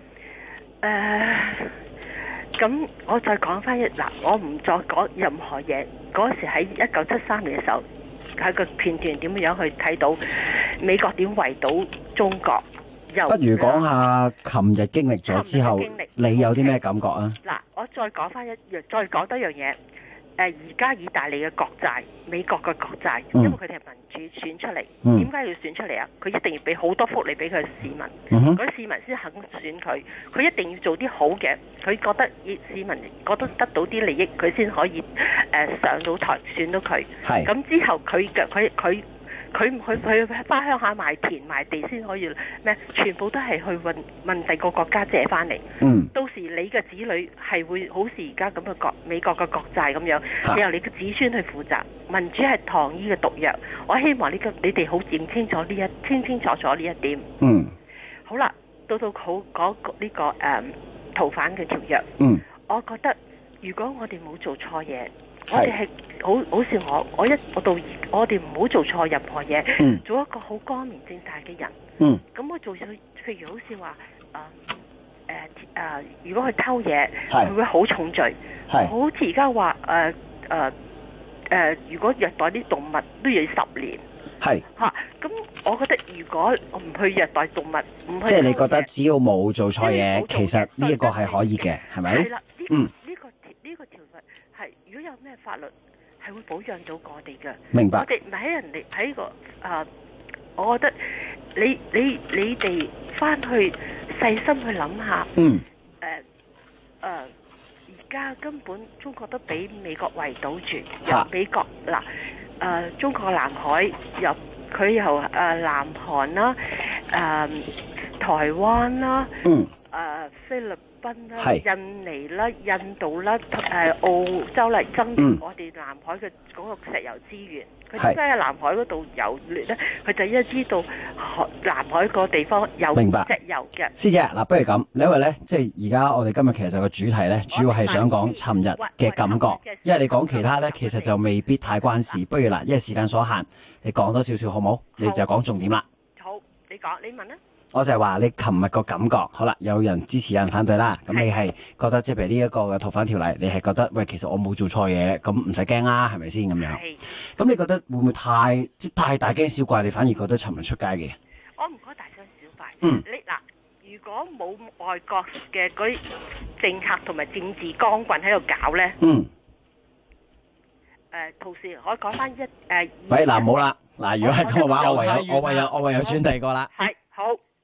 咁我再講翻我唔再講任何嘢。嗰時喺1973年嘅時候，喺個片段點樣去睇到美國點圍堵中國。不如講下琴日經歷咗之後，你有啲咩感覺啊？ 我再講翻再講多樣嘢。 而家意大利嘅國債、美國嘅國債，因為佢哋係民主選出嚟，點解要選出嚟啊？佢一定要俾好多福利俾佢嘅市民，嗰啲市民先肯選佢。佢一定要做啲好嘅，佢覺得市民覺得得到啲利益，佢先可以上到台選到佢。咁之後佢唔去翻鄉下賣田賣地先可以咩？全部都係去問第個國家借翻嚟。到時你嘅子女係會好似而家咁嘅美國嘅國債咁樣，由你嘅子孫去負責。民主係糖衣嘅毒藥。我希望你哋好認清楚清楚楚呢一點。好啦，到好講呢個逃犯嘅條約。我覺得如果我哋冇做錯嘢。我哋係好似我哋唔好做錯任何嘢，做一個好光明正大嘅人。咁我做咗，譬如好似話如果佢偷嘢，佢會好重罪。好似而家話如果虐待啲動物都要10年。咁我覺得如果我唔去虐待動物，唔去， 即係你覺得只要冇做錯嘢，其實呢一個係可以嘅，係咪？ 係啦，呢個條例係如果有咩法律係會保障到我哋嘅。 明白。 我哋唔係喺人哋喺個我覺得你哋翻去細心去諗下。而家根本中國都俾美國圍堵住，由美國中國南海佢由南韓啦、台灣啦、菲律賓啦、印尼啦、印度啦、澳洲嚟爭奪我哋南海嘅嗰個石油資源。佢點解喺南海嗰度遊獵咧？佢就因為知道南海個地方有石油嘅。師姐， 嗱，不如咁，因為咧，即係而家我哋今日其實個主題咧，主要係想講尋日嘅感覺，因為你講其他咧，其實就未必太關事。不如嗱，因為時間所限，你講多少少好冇？你就講重點啦。 好，你講，你問啦。 我就係話你琴日個感覺，好啦，有人支持，有人反對啦。咁你係覺得即係譬如呢一個嘅逃犯條例，你係覺得喂，其實我冇做錯嘢，咁唔使驚啦，係咪先咁樣？咁你覺得會唔會太大驚小怪？你反而覺得尋日出街嘅？ 我唔覺得大驚小怪。你嗱，如果冇外國嘅嗰啲政客同埋政治光棍喺度搞咧，同時我講翻喂，嗱冇啦，嗱如果係咁嘅話，我唯有轉第二個啦。 係好。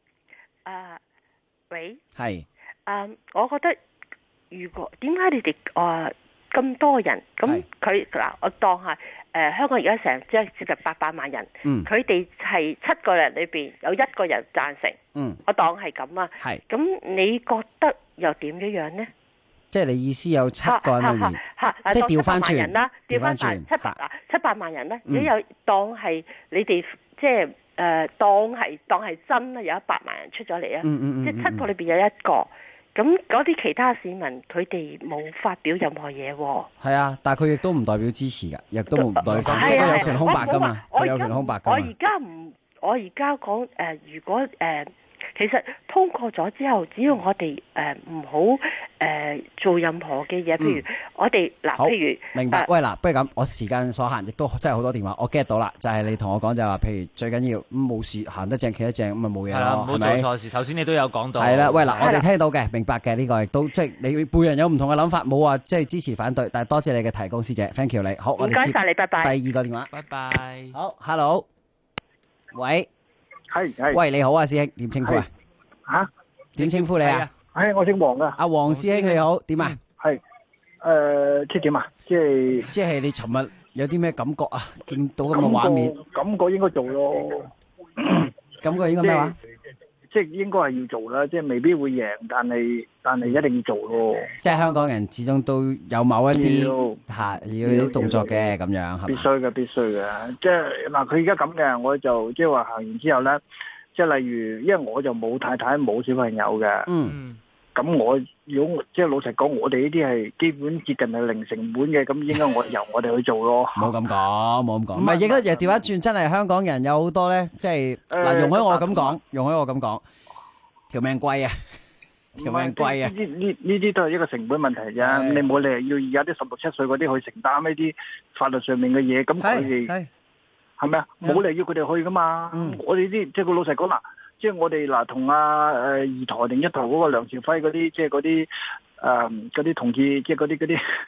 喂， 係， 我覺得如果點解你哋咁多人咁佢嗱，我當下香港而家成即係接近800萬人，佢哋係7個人裏邊有1個人贊成，我當係咁啊，咁你覺得又點樣呢？ 即係你意思有7個人裏面，即係調翻轉人啦，調翻轉700萬人咧，你又當係你哋即係。當係真啦，有100萬人出咗嚟啊！即係7個裏邊有1個，咁嗰啲其他市民佢哋冇發表任何嘢喎。係啊，但係佢亦都唔代表支持㗎，亦都唔代表，即係佢有權空白㗎嘛，佢有權空白㗎嘛。 我而家講如果其實通過咗之後，只要我哋唔好做任何嘅嘢，譬如我哋譬如明白。喂嗱，不如咁，我時間所限，亦都真係好多電話，我 get 到啦。就係你同我講就係話，譬如最緊要冇事，行得正企得正，咁咪冇嘢咯， 唔好做錯事。頭先你都有講到。 係啦，喂嗱，我哋聽到嘅，明白嘅呢個亦都即係你每人有唔同嘅諗法，冇話即係支持反對，但係多謝你嘅提供，師姐 ，thank you 你。好，我哋接唔該晒你，拜拜。 第二個電話， 拜拜。 好 ，hello， 喂。 係， 喂，你好啊，師兄，點稱呼啊？ 吓？ 點稱呼你啊？ 我姓黃噶。 阿黃師兄你好，點啊？ 係，即係點啊？即係你尋日有啲咩感覺啊？見到咁嘅畫面， 感覺應該做咯。 感覺應該咩話？ 即係應該係要做啦，即係未必會贏，但係一定要做咯。 即係香港人始終都有某一啲要啲動作嘅咁樣，係嘛？ 必須嘅，必須嘅。即係嗱，佢而家咁嘅，我就即係話行完之後咧，即係例如，因為我就冇太太冇小朋友嘅。咁我如果即係老實講，我哋呢啲係基本接近係零成本嘅，咁應該由我哋去做咯。 冇咁講，冇咁講。唔係，而家又調翻轉，真係香港人有好多咧，即係嗱，容許我咁講，條命貴啊，條命貴啊！ 呢啲都係一個成本問題啫。你冇理由要而家啲16、17歲嗰啲去承擔呢啲法律上面嘅嘢，咁佢哋係咪啊？冇理由要佢哋去噶嘛。我哋啲即係個老實講嗱。即係我哋嗱同二台定一台嗰個梁朝輝嗰啲，即係嗰啲同志，即係嗰啲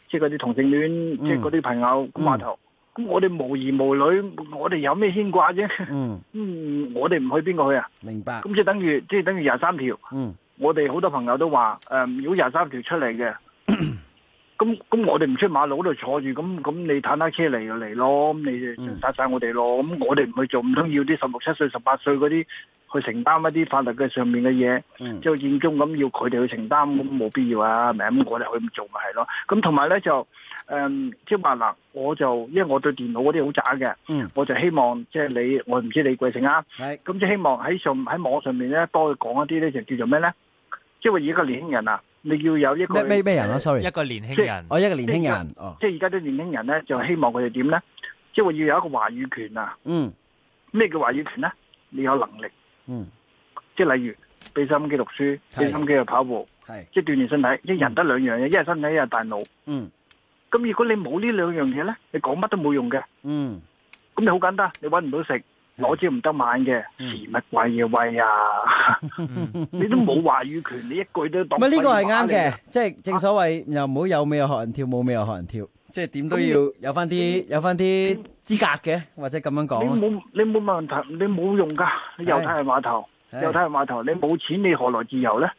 即係嗰啲同性戀，即係嗰啲朋友咁話頭。咁我哋無兒無女，我哋有咩牽掛啫？我哋唔去邊個去啊？ 明白。 咁即係等於23條。我哋好多朋友都話如果23條出嚟嘅，咁我哋唔出馬路嗰度坐住，咁你坦克車嚟就嚟咯，咁你就殺晒我哋咯。咁我哋唔去做，唔通要啲16、17歲、18歲嗰啲去承擔一啲法律嘅上面嘅嘢，即係建中咁要佢哋去承擔，咁冇必要啊，咪咁我哋去咁做咪係咯。咁同埋咧就即係話嗱，我就因為我對電腦嗰啲好渣嘅，我就希望即係你，我唔知你貴姓啊，咁即係希望喺網上面咧多去講一啲咧，就叫做咩咧？即係話而家個年輕人啊，你要有一個咩人啊 ？sorry， 一個年輕人， 一個年輕人， 即係而家啲年輕人咧，就希望佢哋點咧？即係話要有一個話語權啊。咩叫話語權咧？你有能力。即係例如俾心機讀書，俾心機去跑步，即係鍛鍊身體。即係人得兩樣嘢，一係身體，一係大腦。咁如果你冇呢兩樣嘢咧，你講乜都冇用嘅。咁你好簡單，你搵唔到食，攞朝唔得晚嘅，遲乜貴嘅喂啊！你都冇話語權，你一句都當。 呢個係啱嘅，即係正所謂又唔好有尾又學人跳，冇尾又學人跳，即係點都要有翻啲資格嘅，或者咁樣講。 你冇問題，你冇用噶，你又睇係碼頭，你冇錢，你何來自由咧？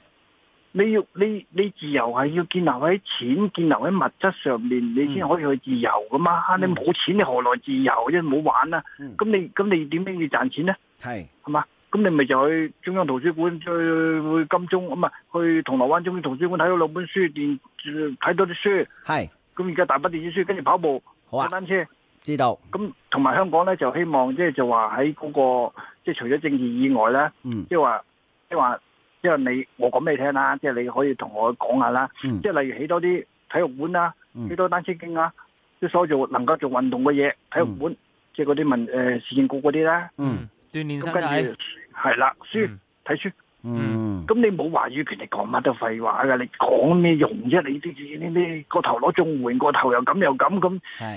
你自由係要建立喺錢、建立喺物質上面，你先可以去自由噶嘛。你冇錢，你何來自由啫？唔好玩啦。咁你點樣要賺錢咧？係嘛？咁你咪就去中央圖書館，去金鐘咁啊，去銅鑼灣中央圖書館睇到兩本書，睇到啲書。係。咁而家大把電子書，跟住跑步、踩單車。 知道。 咁同埋香港咧，就希望即係就話喺嗰個即係除咗政治以外咧，即係話。即係我講俾你聽啦，即係你可以同我講下啦。即係例如起多啲體育館啦，起多單車徑啦，即係所有能夠做運動嘅嘢，體育館，即係嗰啲市政局嗰啲咧。 鍛鍊身體。 係啦，書睇書。咁你冇話語權，你講乜都廢話㗎，你講咩用啫？你個頭攞綜援，個頭又咁又咁咁。係。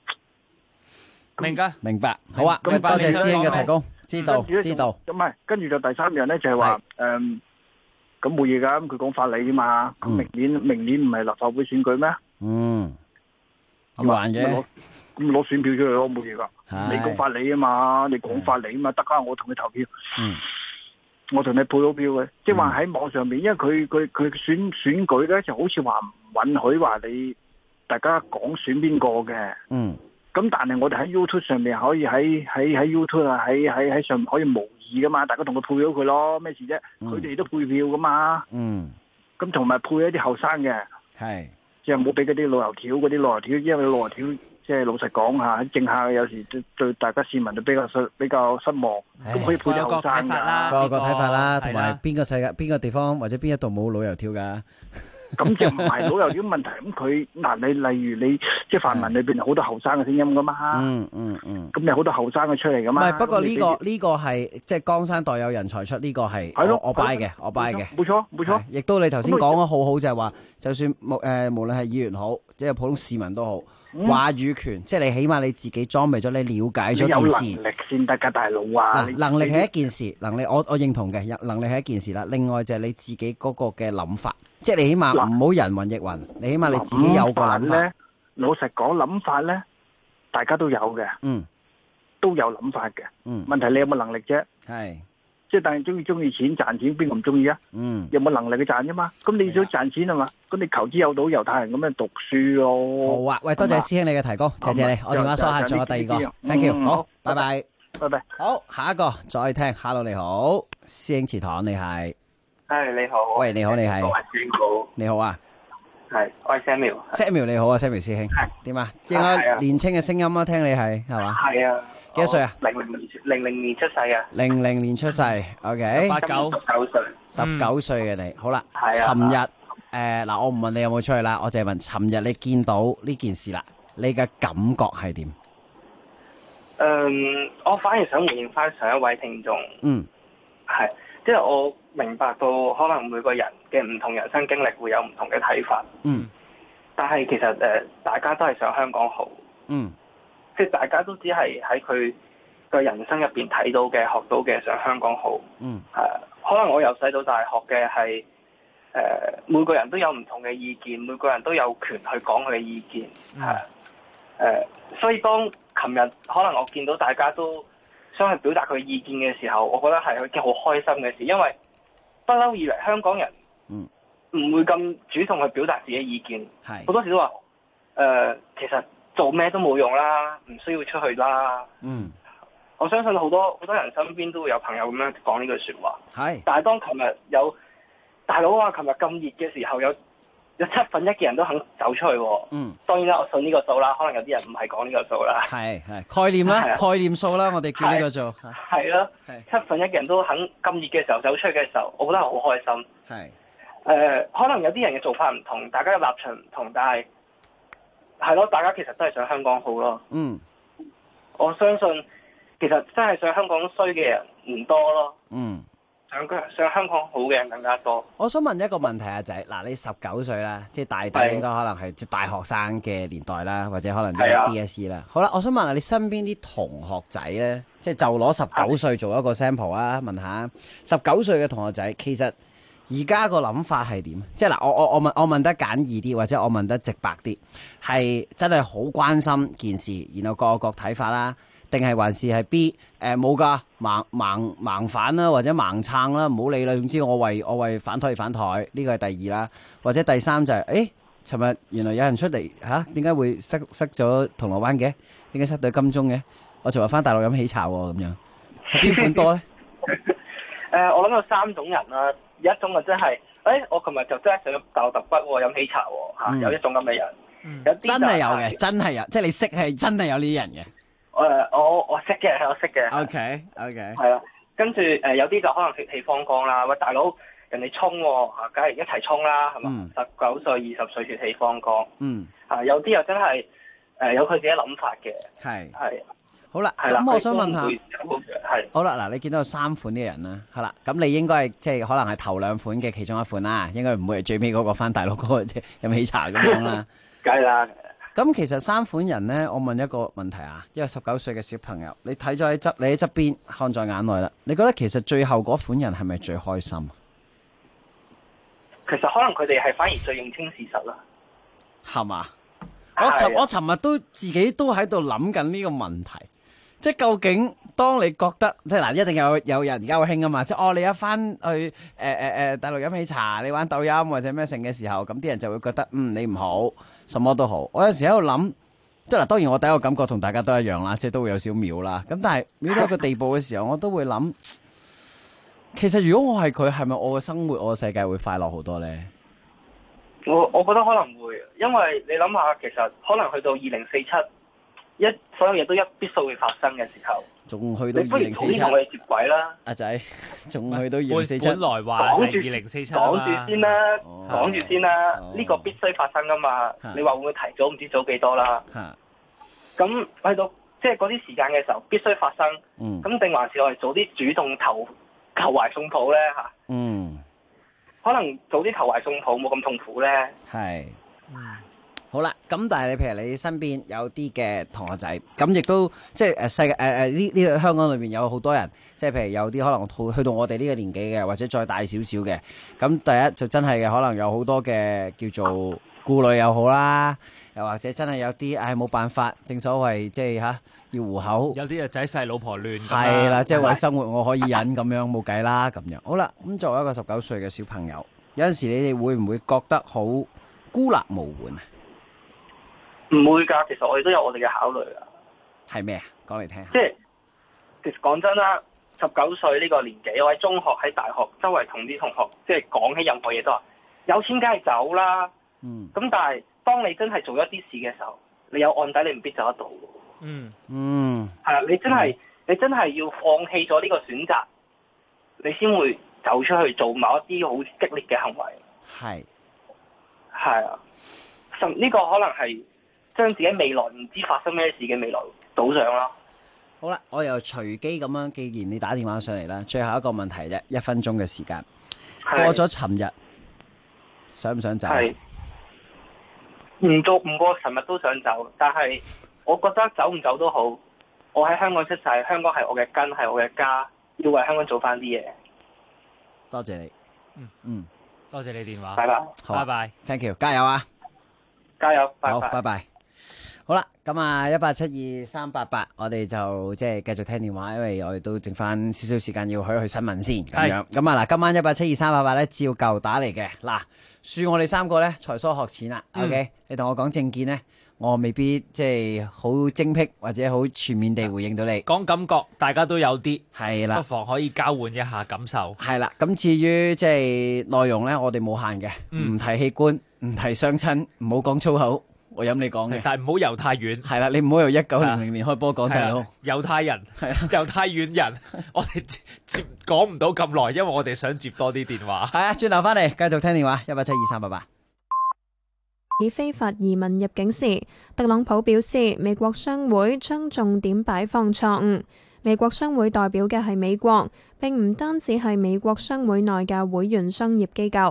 明白。好啊，多謝師兄嘅提供。知道。 咁咪跟住就第三樣咧，就係話咁冇嘢噶，咁佢講法理啫嘛。咁明年唔係立法會選舉咩？ 要還嘅。 咁攞選票出嚟咯，冇嘢噶。你講法理啊嘛，你講法理啊嘛，得啊，我同你投票。我同你配好票嘅，即係話喺網上面，因為佢選舉咧，就好似話唔允許話你大家講選邊個嘅。咁但係我哋喺 YouTube 上面可以喺 YouTube 啊，喺上面可以模擬噶嘛，大家同佢配咗佢咯，咩事啫？佢哋都配票噶嘛。咁同埋配一啲後生嘅，即係唔好俾嗰啲老油條，因為老油條即係老實講下，喺政客有時對大家市民都比較失望。咁可以配啲後生㗎。 個睇法啦，同埋邊個地方或者邊一度冇老油條㗎？ 咁就唔係老油條問題，咁佢你例如你即係泛民裏邊好多後生嘅聲音噶嘛，咁你好多後生嘅出嚟噶嘛。 唔係，不過呢個係即係江山代有人才出，呢個係我 buy 嘅， 冇錯。 亦都你頭先講得好好，就係話，就算無論係議員好，即係普通市民都好，話語權，即係你起碼你自己裝備咗，你了解咗件事， 你有能力先得㗎，大佬啊！ 能力係一件事，能力我認同嘅，能力係一件事啦。另外就係你自己嗰個嘅諗法。即係你起碼唔好人云亦云，你起碼你自己有個諗法。 老實講，諗法咧，大家都有嘅，都有諗法嘅。問題你有冇能力啫？係，即係但係中意錢賺錢，邊個唔中意啊？有冇能力去賺啫嘛？咁你想賺錢係嘛？咁你求之有道，猶太人咁樣讀書咯。 好啊，喂，多謝師兄你嘅提供，謝謝你。我電話梳下，仲有第二個 ，thank you，好，拜拜， 拜拜。 好，下一個再聽 ，hello 你好，師兄祠堂你係。 你好。喂， 你好，你係。你好啊。 係，我係 Samuel。 你好啊 ，Samuel 師兄。點啊？應該年青嘅聲音啊，聽你係嘛？ 係啊。 幾多歲啊 ？00年出世啊。 00年出世 ，OK。 19歲。 19歲嘅你，好啦。 係啊。 尋日嗱，我唔問你有冇出去啦，我淨係問尋日你見到呢件事啦，你嘅感覺係點？ 我反而想回應翻上一位聽眾。係。即係我明白到可能每個人嘅唔同人生經歷會有唔同嘅睇法。但係其實大家都係想香港好。即係大家都只係喺佢嘅人生入邊睇到嘅、學到嘅，想香港好。可能我由細到大學嘅係每個人都有唔同嘅意見，每個人都有權去講佢嘅意見，所以當琴日可能我見到大家都想去表達佢意見嘅時候，我覺得係一件好開心嘅事，因為不嬲以嚟香港人唔會咁主動去表達自己意見，好多時都話其實做咩都冇用啦，唔需要出去啦。我相信好多人身邊都會有朋友咁樣講呢句説話。但係當琴日有大佬話，琴日咁熱嘅時候，有1/7嘅人都肯走出去喎。當然啦，我信呢個數啦，可能有啲人唔係講呢個數啦。 係概念啦，概念數啦，我哋叫呢個做係咯。1/7嘅人都肯咁熱嘅時候走出去嘅時候，我覺得係好開心。可能有啲人嘅做法唔同，大家嘅立場唔同，但係係咯，大家其實都係想香港好咯。我相信其實真係想香港衰嘅人唔多咯。想香港好嘅人更加多。 我想問一個問題啊，仔，嗱，你19歲啦，即係大啲應該可能係即係大學生嘅年代啦，或者可能啲 DSE 啦。好啦，我想問下你身邊啲同學仔咧，即係就攞19歲做一個 sample 啊，問下19歲嘅同學仔，其實而家個諗法係點？即係嗱，我問得簡易啲，或者我問得直白啲，係真係好關心件事，然後各睇法啦。定係還是係 B 冇㗎，盲反啦，或者盲撐啦，唔好理啦。總之我為反台呢個係第二啦，或者第三就係尋日原來有人出嚟點解會塞咗銅鑼灣嘅？點解塞到金鐘嘅？我尋日翻大陸飲喜茶喎，咁樣係邊款多咧？ 我諗有3種人啦，有一種就真係我尋日就真係上咗大陸揼骨喎，飲喜茶喎有一種咁嘅人。有啲真係有嘅，真係有，即係你識係真係有呢啲人嘅。 我識嘅，我識嘅。 OK。 係啦，跟住有啲就可能血氣方剛啦，喂大佬，人哋衝喎，梗係一齊衝啦，係嘛？19歲、20歲血氣方剛。有啲又真係有佢自己諗法嘅。係。 好啦，咁我想問下，好啦，嗱，你見到有3款呢個人啦，係啦，咁你應該係即係可能係頭2款嘅其中一款啦，應該唔會係最尾嗰個翻大陸嗰個即係飲喜茶咁樣啦。 梗係啦。 咁其實3款人呢，我問一個問題啊，一個19歲嘅小朋友，你睇咗你喺側邊看在眼內啦，你覺得其實最後嗰款人係咪最開心？ 其實可能佢哋係反而最認清事實啦， 係嘛？我尋日都自己都喺度諗緊呢個問題，即係究竟當你覺得即係嗱，一定有人而家好興啊嘛，即係你一翻去大陸飲喜茶，你玩抖音或者咩成嘅時候，咁啲人就會覺得你唔好。什麼都好，我有時喺度諗，即係嗱，當然我第一個感覺同大家都一樣啦，即係都會有少秒啦。咁但係秒到一個地步嘅時候，我都會諗，其實如果我係佢，係咪我嘅生活、我嘅世界會快樂好多呢？ 我覺得可能會，因為你諗下，其實可能去到2047，所有嘢都必須會發生嘅時候， 仲去到2047，你不如早啲同我哋接軌啦， 阿仔，仲去到2047， 本來話係2047 講住先啦，講住先啦，呢個必須發生噶嘛。你話會唔會提早？唔知早幾多啦。咁去到即係嗰啲時間嘅時候，必須發生。咁定還是我哋早啲主動投懷送抱咧嚇？可能早啲投懷送抱冇咁痛苦咧。係。 好啦，咁但係你譬如你身邊有啲嘅同學仔，咁亦都即係世界呢個香港裏面有好多人，即係譬如有啲可能去到我哋呢個年紀嘅，或者再大少少嘅，咁第一就真係可能有好多嘅叫做顧慮又好啦，又或者真係有啲冇辦法，正所謂即係要糊口， 有啲仔細老婆亂， 係啦，即係為生活我可以忍咁樣冇計啦咁樣。好啦，咁作為一個19歲嘅小朋友，有陣時你哋會唔會覺得好孤立無援啊？ 唔會㗎，其實我哋都有我哋嘅考慮㗎。 係咩啊？講嚟聽下。 即係其實講真啦，19歲呢個年紀，我喺中學、喺大學，周圍同啲同學即係講起任何嘢都話有錢梗係走啦。咁但係當你真係做一啲事嘅時候，你有案底，你唔必走得到㗎。係啊，你真係要放棄咗呢個選擇，你先會走出去做某一啲好激烈嘅行為。係啊，呢個可能係將自己未來唔知發生咩事嘅未來賭上啦。 好啦，我又隨機咁樣，既然你打電話上嚟啦，最後一個問題啫，1分鐘嘅時間。過咗尋日，想唔想走？ 唔過尋日都想走，但係我覺得走唔走都好，我喺香港出世，香港係我嘅根，係我嘅家，要為香港做翻啲嘢。 多謝你。 多謝你電話， 拜拜， 拜拜 ，thank you， 加油啊！ 加油， 好，拜拜。好啦，咁啊，1872388，我哋就即係繼續聽電話，因為我哋都剩翻少少時間要去新聞先咁樣。咁啊嗱，今晚1872388咧照舊打嚟嘅。嗱，恕我哋三個咧才疏學淺啦。OK， 你同我講政見咧，我未必即係好精闢或者好全面地回應到你。 講感覺，大家都有啲， 係啦， 不妨可以交換一下感受。 係啦，咁至於即係內容咧，我哋冇限嘅，唔提器官，唔提相親，唔好講粗口。我飲你講嘅， 但係唔好遊太遠。 係啦，你唔好由1900年開波講大佬。 猶太人係啊，猶太遠人，我哋接講唔到咁耐，因為我哋想接多啲電話。 係啊，轉頭翻嚟繼續聽電話，1872388。 以非法移民入境時，特朗普表示美國商會將重點擺放錯誤。美國商會代表嘅係美國，並唔單止係美國商會內嘅會員商業機構。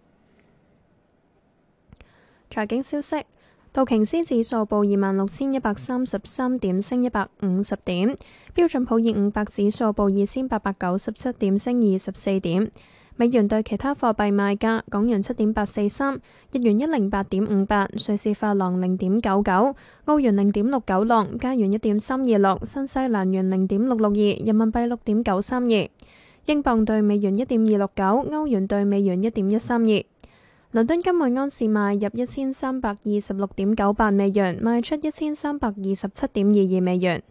財經消息。道瓊斯指數報26,133點，升150點；標準普爾500指數報2,897點，升24點。美元對其他貨幣賣價：港元7.843，日元108.58，瑞士法郎0.99，澳元0.696，加元1.326，新西蘭元0.662，人民幣6.932，英鎊對美元1.269，歐元對美元1.132。倫敦金每安士賣入1326.98美元，賣出1327.22美元。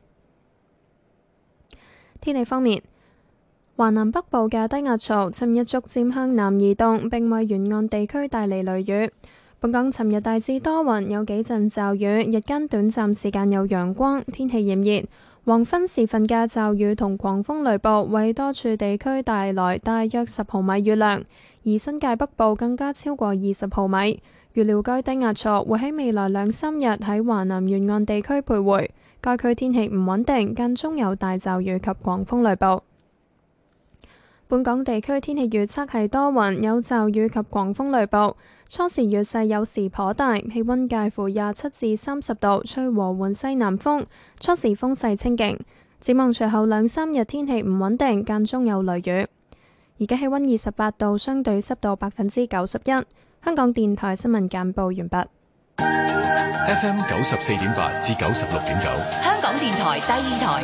天氣方面，華南北部嘅低壓槽尋日逐漸向南移動，並為沿岸地區帶嚟雷雨。本港尋日大致多雲，有幾陣驟雨，日間短暫時間有陽光，天氣炎熱。黃昏時分嘅驟雨同狂風雷暴為多處地區帶來大約10毫米雨量，而新界北部更加超過20毫米。預料該低壓槽會喺未來2-3日喺華南沿岸地區徘徊，該區天氣唔穩定，間中有大驟雨及狂風雷暴。本港地區天氣預測係多雲，有驟雨及狂風雷暴，初時雨勢有時頗大，氣溫介乎27至30度，吹和緩西南風，初時風勢清勁。展望隨後2-3日天氣唔穩定，間中有雷雨。而家氣溫28度，相對濕度91%。香港電台新聞簡報完畢。 FM 94.8至96.9， 香港電台第二台。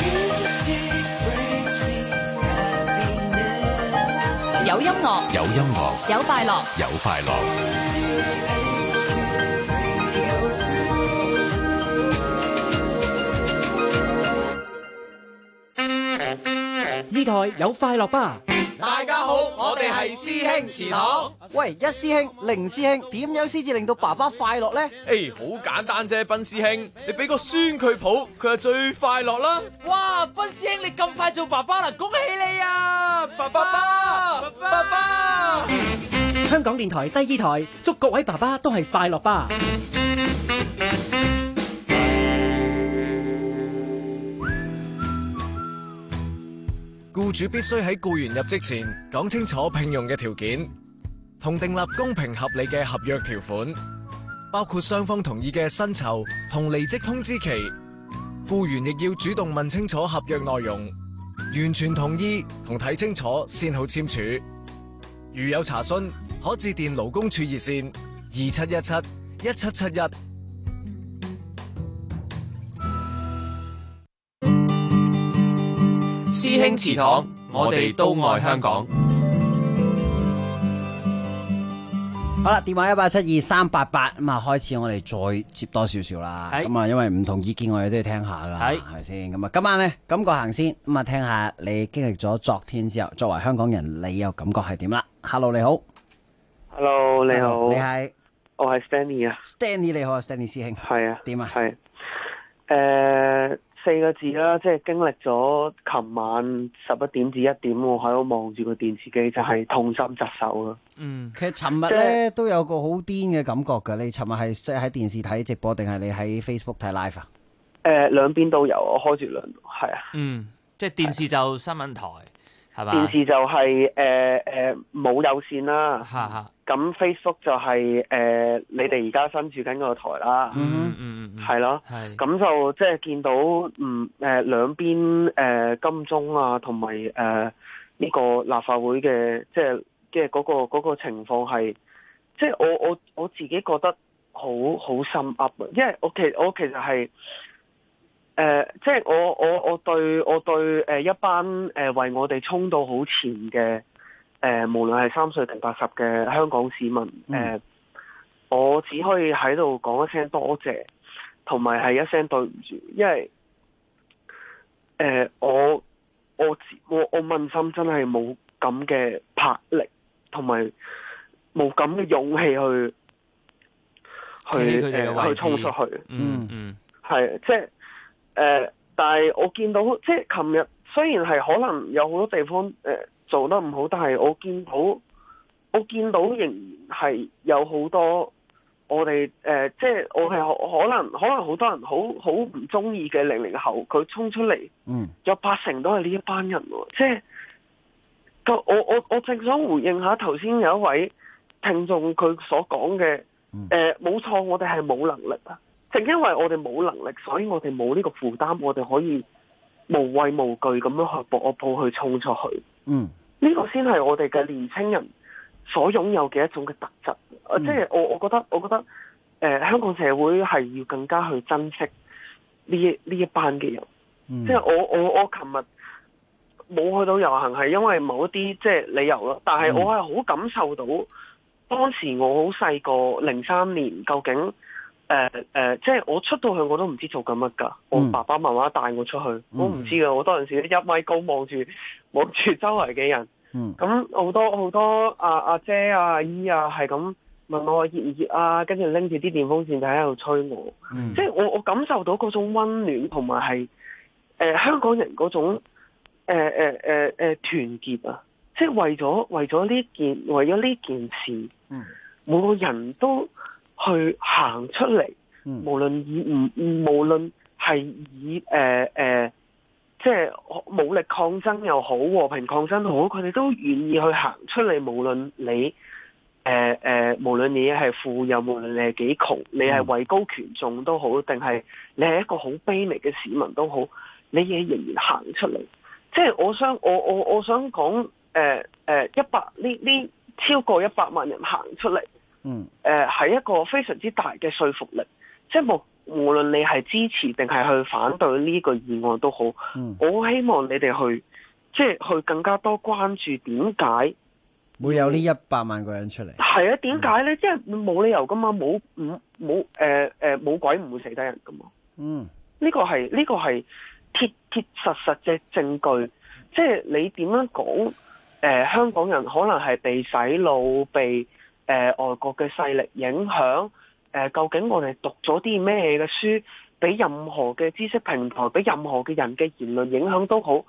有音樂， 有音樂， 有快樂， 有快樂。 呢台有快樂吧？ 大家好，我哋係師兄祠堂。 喂，一師兄、零師兄，點樣先至令到爸爸快樂呢？ 好簡單啫，斌師兄，你俾個孫佢抱，佢就最快樂啦。 哇，斌師兄你咁快做爸爸啦，恭喜你啊！爸爸。 香港電台第二台，祝各位爸爸都係快樂吧。 僱主必須喺僱員入職前講清楚聘用嘅條件，同訂立公平合理嘅合約條款，包括雙方同意嘅薪酬同離職通知期。僱員亦要主動問清楚合約內容，完全同意同睇清楚先好簽署。如有查詢，可致電勞工處熱線27171771。 師兄祠堂，我哋都愛香港。 好啦，電話1872388咁啊，開始我哋再接多少少啦。咁啊，因為唔同意見我哋都要聽下噶，係咪先？咁啊，今晚呢感覺行先，咁啊，聽下你經歷咗昨天之後，作為香港人，你有感覺係點啦 ？Hello， 你好。 Hello， 你好。 你係？ 我係 Stanley 啊。 Stanley 你好啊 ，Stanley 師兄。 係啊。 點啊？ 係。4個字啦，即係經歷咗琴晚11點至1點，我喺度望住個電視機，就係痛心疾首咯。 其實尋日咧都有個好癲嘅感覺噶。你尋日係即係喺電視睇直播，定係你喺 Facebook 睇 live 啊？ 兩邊都有，我開住兩度，係啊。 即係電視就新聞台係嘛？ 電視就係冇有線啦。咁 Facebook 就係你哋而家身處緊嗰個台啦。係咯。咁就即係見到兩邊金鐘啊，同埋呢個立法會嘅即係嘅嗰個情況係，即係我自己覺得好心噏，因為我其實係即係我對一班為我哋衝到好前嘅無論係3歲定80嘅香港市民我只可以喺度講一聲多謝，同埋係一聲對唔住，因為我問心真係冇咁嘅魄力，同埋冇咁嘅勇氣去衝出去。係即係但係我見到即係琴日雖然係可能有好多地方做得唔好，但係我見到仍然係有好多我哋即係我係可能好多人好唔中意嘅00後，佢衝出嚟，有80%都係呢一班人喎。即係我正想回應下頭先有一位聽眾佢所講嘅冇錯，我哋係冇能力啊。正因為我哋冇能力，所以我哋冇呢個負擔，我哋可以無畏無懼咁樣去搏一鋪去衝出去。呢個先係我哋嘅年青人所擁有嘅一種嘅特質。即係我覺得香港社會係要更加去珍惜呢一班嘅人。即係我琴日冇去到遊行係因為某一啲即係理由咯，但係我係好感受到當時我好細個03年究竟即係我出到去我都唔知做緊乜㗎。我爸爸媽媽帶我出去，我唔知㗎。我當陣時1米高望住周圍嘅人，咁好多阿姐阿姨係咁問我熱唔熱啊，跟住拎住啲電風扇就喺度吹我。即係我感受到嗰種溫暖，同埋係香港人嗰種團結啊！即係為咗呢件事，每個人都去行出嚟，無論係以即係武力抗爭又好，和平抗爭又好，佢哋都願意去行出嚟。無論你係富有，無論你係幾窮，你係位高權重都好，定係你係一個好卑微嘅市民都好，你嘢仍然行出嚟。即係我想講呢超過100萬人行出嚟，係一個非常之大嘅說服力。即係無論你係支持定係去反對呢個議案都好，我希望你哋去更加多關注點解會有呢100萬個人出嚟。係啊，點解呢？即係冇理由噶嘛，冇鬼唔會死得人噶嘛。呢個係貼實嘅證據。即係你點樣講？香港人可能係被洗腦，被外國嘅勢力影響。究竟我哋讀咗啲咩嘅書，俾任何嘅知識平台，俾任何嘅人嘅言論影響都好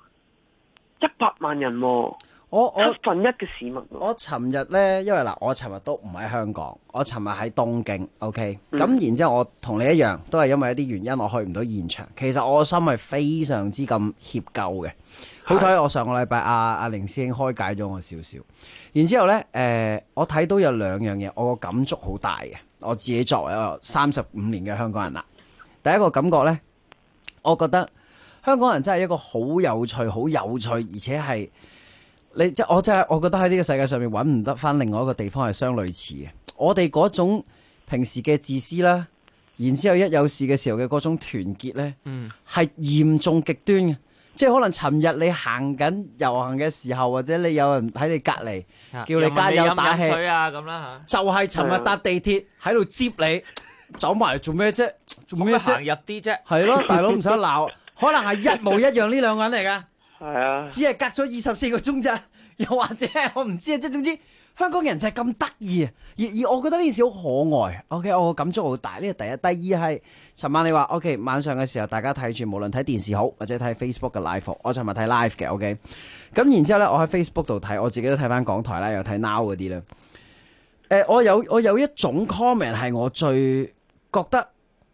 ，100萬人喎，我1/7嘅市民。 我尋日呢，因為我尋日都唔喺香港，我尋日喺東京 ，OK，咁然之後我同你一樣，都係因為一啲原因我去唔到現場。其實我心係非常之咁歉疚嘅。好彩我上個禮拜阿凌師兄開解咗我少少，然之後呢，我睇到有2樣嘢，我個感觸好大嘅。我自己作為一個35年嘅香港人啦，第一個感覺呢，我覺得香港人真係一個好有趣，而且係我覺得喺呢個世界上面揾唔得翻另外一個地方係相類似嘅。我哋嗰種平時嘅自私啦，然之後一有事嘅時候嘅嗰種團結呢，係嚴重極端嘅。即係可能尋日你行緊遊行嘅時候，或者你有人喺你隔離叫你加油打氣啊咁啦嚇， 就係尋日搭地鐵喺度接你走埋嚟做咩啫？做咩啫？ 行入啲啫。 係咯，大佬唔想鬧，可能係一模一樣呢2個人嚟㗎。 係啊， 只係隔咗24個鐘咋，又或者我唔知啊，即係總之。香港人就係咁得意啊！而我覺得呢件事好可愛。OK， 我感觸好大。呢個第一，第二係尋晚你話 OK， 晚上嘅時候大家睇住，無論睇電視好或者睇 Facebook 嘅 live， 我尋日睇 live 嘅 OK。咁然之後呢，我喺 Facebook 度睇，我自己都睇翻港台啦，又睇 Now 嗰啲啦。我有一種 comment 係我最覺得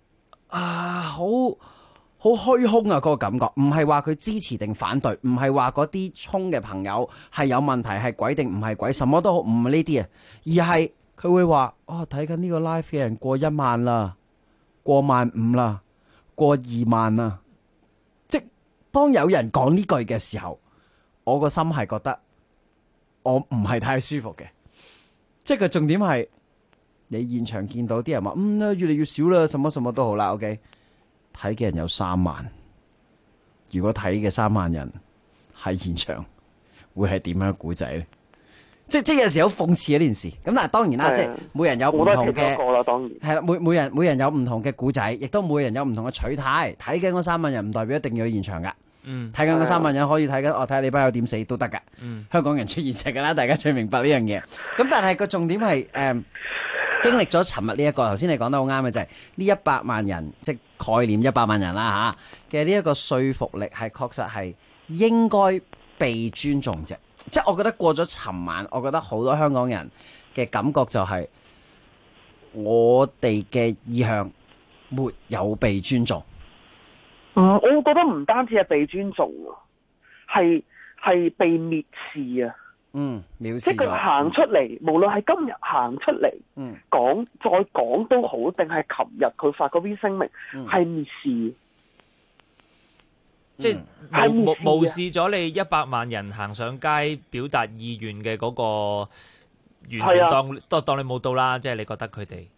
好虛空啊！嗰個感覺唔係話佢支持定反對，唔係話嗰啲衝嘅朋友係有問題，係鬼定唔係鬼，什麼都好，唔係呢啲啊，而係佢會話睇緊呢個 live 嘅人過1萬啦，過15000啦，過2萬啦。即當有人講呢句嘅時候，我個心係覺得我唔係太舒服嘅。即係個重點係你現場見到啲人話越嚟越少啦，什麼都好啦。OK， 睇嘅人有3萬，如果睇嘅3萬人喺現場，會係點樣嘅故仔咧？即有時好諷刺呢件事。咁但係當然啦，即係每人有唔同嘅，係啦，每人有唔同嘅故仔，亦都每人有唔同嘅取態。睇緊嗰3萬人唔代表一定要去現場噶。睇緊嗰3萬人可以睇緊，睇下你班友點死都得噶。香港人出現實噶啦，大家最明白呢樣嘢。咁但係個重點係經歷咗尋日呢一個，頭先你講得好啱嘅就係呢100萬人，即係概念100萬人啦嚇嘅呢一個說服力係確實係應該被尊重啫。即係我覺得過咗尋晚，我覺得好多香港人嘅感覺就係我哋嘅意向沒有被尊重。 我覺得唔單止係被尊重啊，係被蔑視啊。 藐視。 即係佢行出嚟，無論係今日行出嚟，講再講都好，定係琴日佢發嗰篇聲明，係蔑視。 即係無視咗你100萬人行上街表達意願嘅嗰個，完全當你冇到啦。即係你覺得佢哋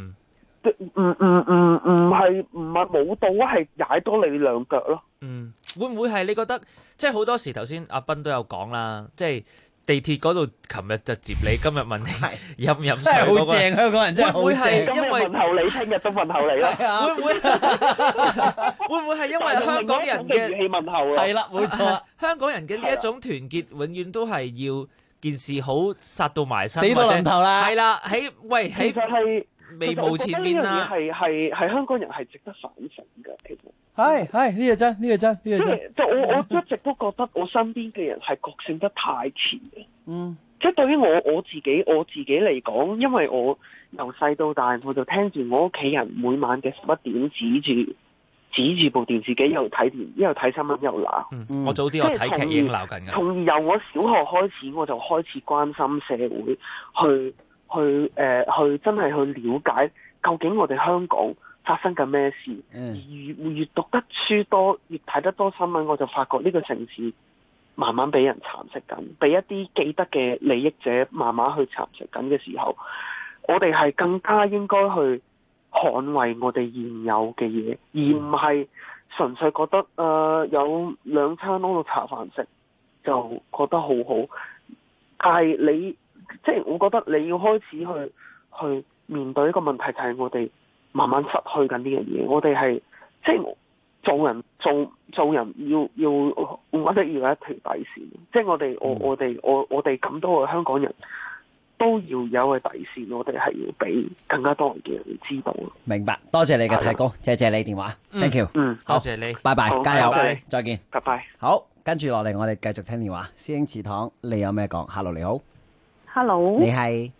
唔係冇到，係踩多你2腳咯。 會唔會係你覺得即係好多時頭先阿斌都有講啦，即係地鐵嗰度，琴日就接你，今日問你飲唔飲水嗰個，好正，香港人真係好正。 今日問候你，聽日都問候你啦。 會唔會係因為香港人嘅語氣問候啊？ 係啦，冇錯。 香港人嘅呢一種團結，永遠都係要件事好殺到埋身， 死到臨頭啦。 係啦，喺其實係眉毛前面啦。 係香港人係值得反省嘅，其實。 係呢個真。 即我一直都覺得我身邊嘅人係覺醒得太遲嘅。即係對於我自己嚟講，因為我由細到大我就聽住我屋企人每晚嘅11點指住部電視機，一路睇新聞又鬧。 我早啲我睇劇已經鬧緊㗎。 從而由我小學開始，我就開始關心社會，去真係去了解究竟我哋香港發生緊咩事。而越讀得書多，越睇得多新聞，我就發覺呢個城市慢慢俾人蠶食緊，俾一啲既得嘅利益者慢慢去蠶食緊嘅時候，我哋係更加應該去捍衛我哋現有嘅嘢，而唔係純粹覺得有2餐攞到茶飯食就覺得好好。但係你即係我覺得你要開始去面對一個問題，就係我哋慢慢失去緊呢樣嘢。我哋係即係做人要我哋要有一條底線。即係我哋咁多個香港人都要有個底線，我哋係要俾更加多嘅人知道。 明白，多謝你嘅提供，謝謝你電話，thank you， 多謝你， 拜拜，加油，再見， 拜拜。 好，跟住落嚟，我哋繼續聽電話。師兄祠堂，你有咩講 ？Hello， 你好 ，Hello， 你係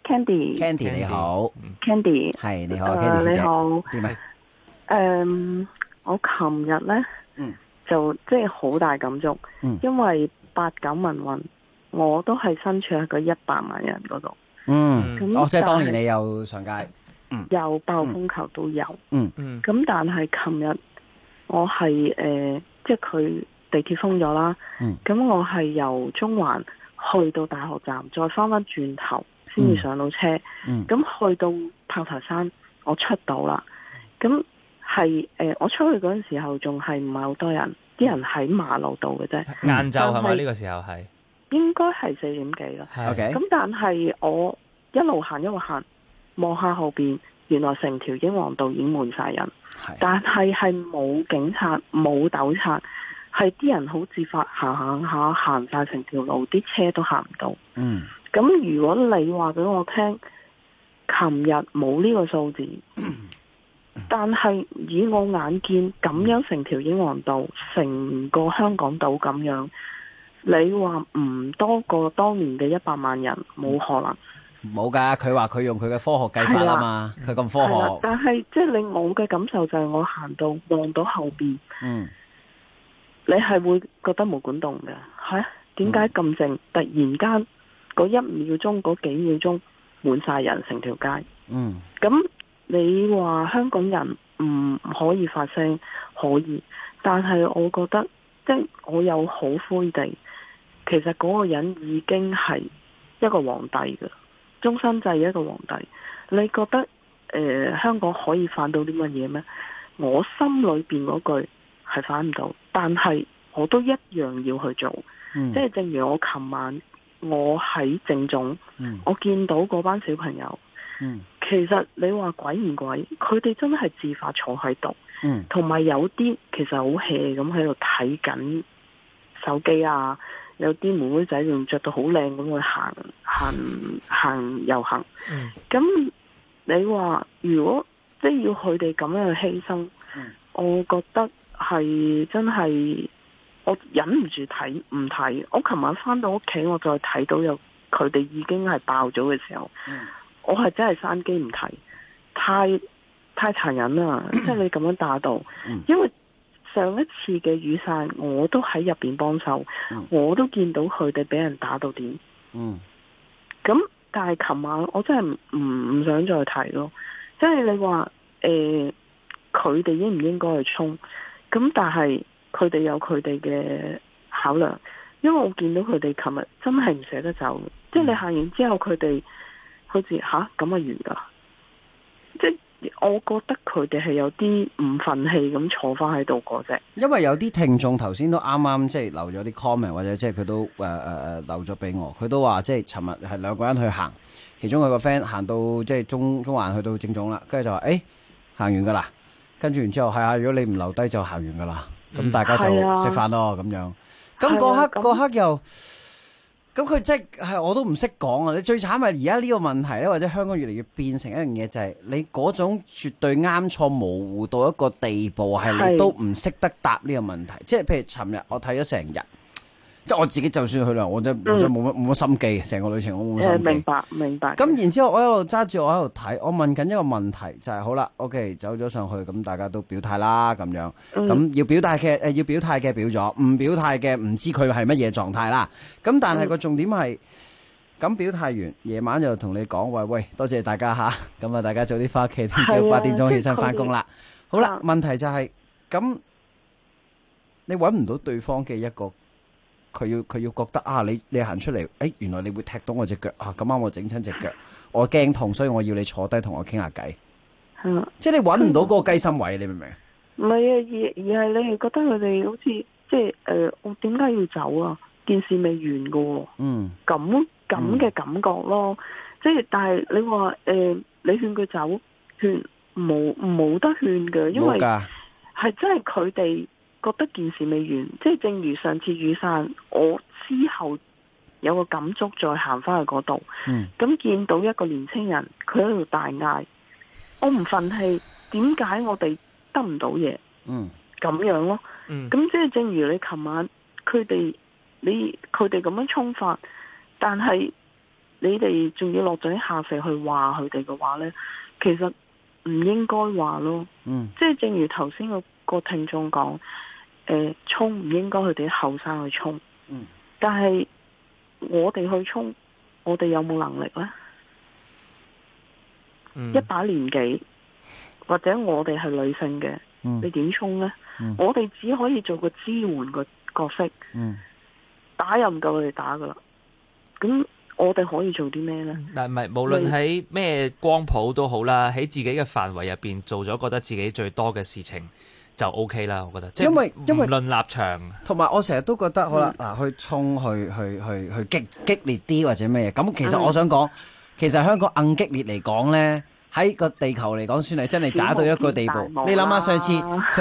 Candy 你好 ，Candy 係你好 ，Candy 你好， 點啊？ 我琴日咧就即係好大感觸，因為8、9民運，我都係身處喺個100萬人嗰度。 即係當年你有上街， 有爆風球都有。咁但係琴日我係即係佢地鐵封咗啦。咁我係由中環去到大學站，再翻轉頭先至上到車。咁去到炮台山，我出到啦。咁係我出去嗰陣時候仲係唔係好多人，啲人喺馬路度嘅啫。 晏晝係咪呢個時候係？ 應該係4點幾啦。咁但係我一路行，望下後邊，原來成條英皇道已經滿晒人，但係冇警察冇糾察，係啲人好自發行晒成條路，啲車都行唔到。咁如果你話俾我聽，琴日冇呢個數字。但係以我眼見咁樣成條英皇道，成個香港島咁樣，你話唔多過當年嘅100萬人，冇可能。 冇噶，佢話佢用佢嘅科學計法啊嘛，佢咁科學。 但係即係令我嘅感受就係我行到望到後邊，你係會覺得毛管動嘅，係點解咁靜？突然間嗰1秒鐘嗰幾秒鐘滿晒人成條街。咁你話香港人唔可以發聲，可以，但係我覺得即係我有好灰地，其其實嗰個人已經係一個皇帝嘅，終身制一個皇帝。你覺得香港可以反到啲乜嘢咩？我心裏邊嗰句係反唔到，但係我都一樣要去做。即係正如我琴晚我喺政總，我見到嗰班小朋友，其實你話鬼唔鬼，佢哋真係自發坐喺度，同埋有啲其實好 hea 咁喺度睇緊手機啊，有啲妹妹仔仲着到好靚咁去行遊行。咁你話如果即係要佢哋咁樣去犧牲，我覺得係真係。我忍唔住睇唔睇，我琴晚翻到屋企，我再睇到有佢哋已經係爆咗嘅時候，我係真係閂機唔睇，太殘忍啦！即係你咁樣打到，因為上一次嘅雨傘我都喺入邊幫手，我都見到佢哋俾人打到點。咁但係琴晚我真係唔想再睇咯，即係你話佢哋應唔應該去衝？咁但係。佢哋有佢哋嘅考量，因為我見到佢哋琴日真係唔捨得走，即係你行完之後，佢哋好似咁啊完噶，即係我覺得佢哋係有啲唔忿氣咁坐翻喺度嗰隻。因為有啲聽眾頭先都啱啱即係留咗啲 comment， 或者即係佢都留咗俾我，佢都話即係尋日係兩個人去行，其中有個 friend 行到即係中環去到政總啦，跟住就話行完噶啦，跟住然之後係啊，如果你唔留低就行完噶啦。咁大家就食飯咯，咁樣。咁嗰刻又，咁佢即係我都唔識講啊！你最慘係而家呢個問題咧，或者香港越嚟越變成一樣嘢，就係你嗰種絕對啱錯模糊到一個地步，係你都唔識得答呢個問題。即係譬如尋日我睇咗成日。即係我自己就算去啦，我真冇乜心機，成個旅程我冇乜心機。明白。咁然之後我一路揸住我喺度睇，我問緊一個問題就係好啦 ，OK 走咗上去，咁大家都表態啦，咁樣，咁要表態嘅表咗，唔表態嘅唔知佢係乜嘢狀態啦。咁但係個重點係，咁表態完，夜晚就同你講話，喂，多謝大家吓，咁啊大家早啲翻屋企，聽朝8點鐘起身翻工啦。好啦，問題就係咁，你搵唔到對方嘅一個。佢要覺得你行出嚟，原來你會踢到我隻腳啊！咁啱我整親隻腳，我驚痛，所以我要你坐低同我傾下偈。即係你揾唔到嗰個雞心位，你明唔明？唔係啊，而係你係覺得佢哋好似即係我點解要走啊？件事未完噶喎。咁嘅感覺咯。即係但係你話你勸佢走，冇得勸嘅，因為係真係佢哋。覺得件事未完，即係正如上次雨傘，我之後有個感觸，再行翻去嗰度，咁見到一個年青人，佢喺度大嗌，我唔忿氣，點解我哋得唔到嘢？咁樣咯，咁即係正如你琴晚佢哋咁樣衝法，但係你哋仲要落井下石去話佢哋嘅話呢，其實唔應該話咯，即係正如頭先個聽眾講。衝唔應該佢哋後生去衝，但係我哋去衝，我哋有冇能力呢？一把年紀，或者我哋係女性嘅，你點衝呢？我哋只可以做個支援嘅角色，打又唔夠佢哋打噶啦。咁我哋可以做啲咩呢？ 但唔係無論喺咩光譜都好啦，喺自己嘅範圍入邊做咗覺得自己最多嘅事情。就 OK 啦，我覺得。因為無論立場，同埋我成日都覺得好啦，去衝去激烈啲或者咩嘢。咁其實我想講，其實香港硬激烈嚟講咧，喺個地球嚟講算係真係渣到一個地步。你諗下上次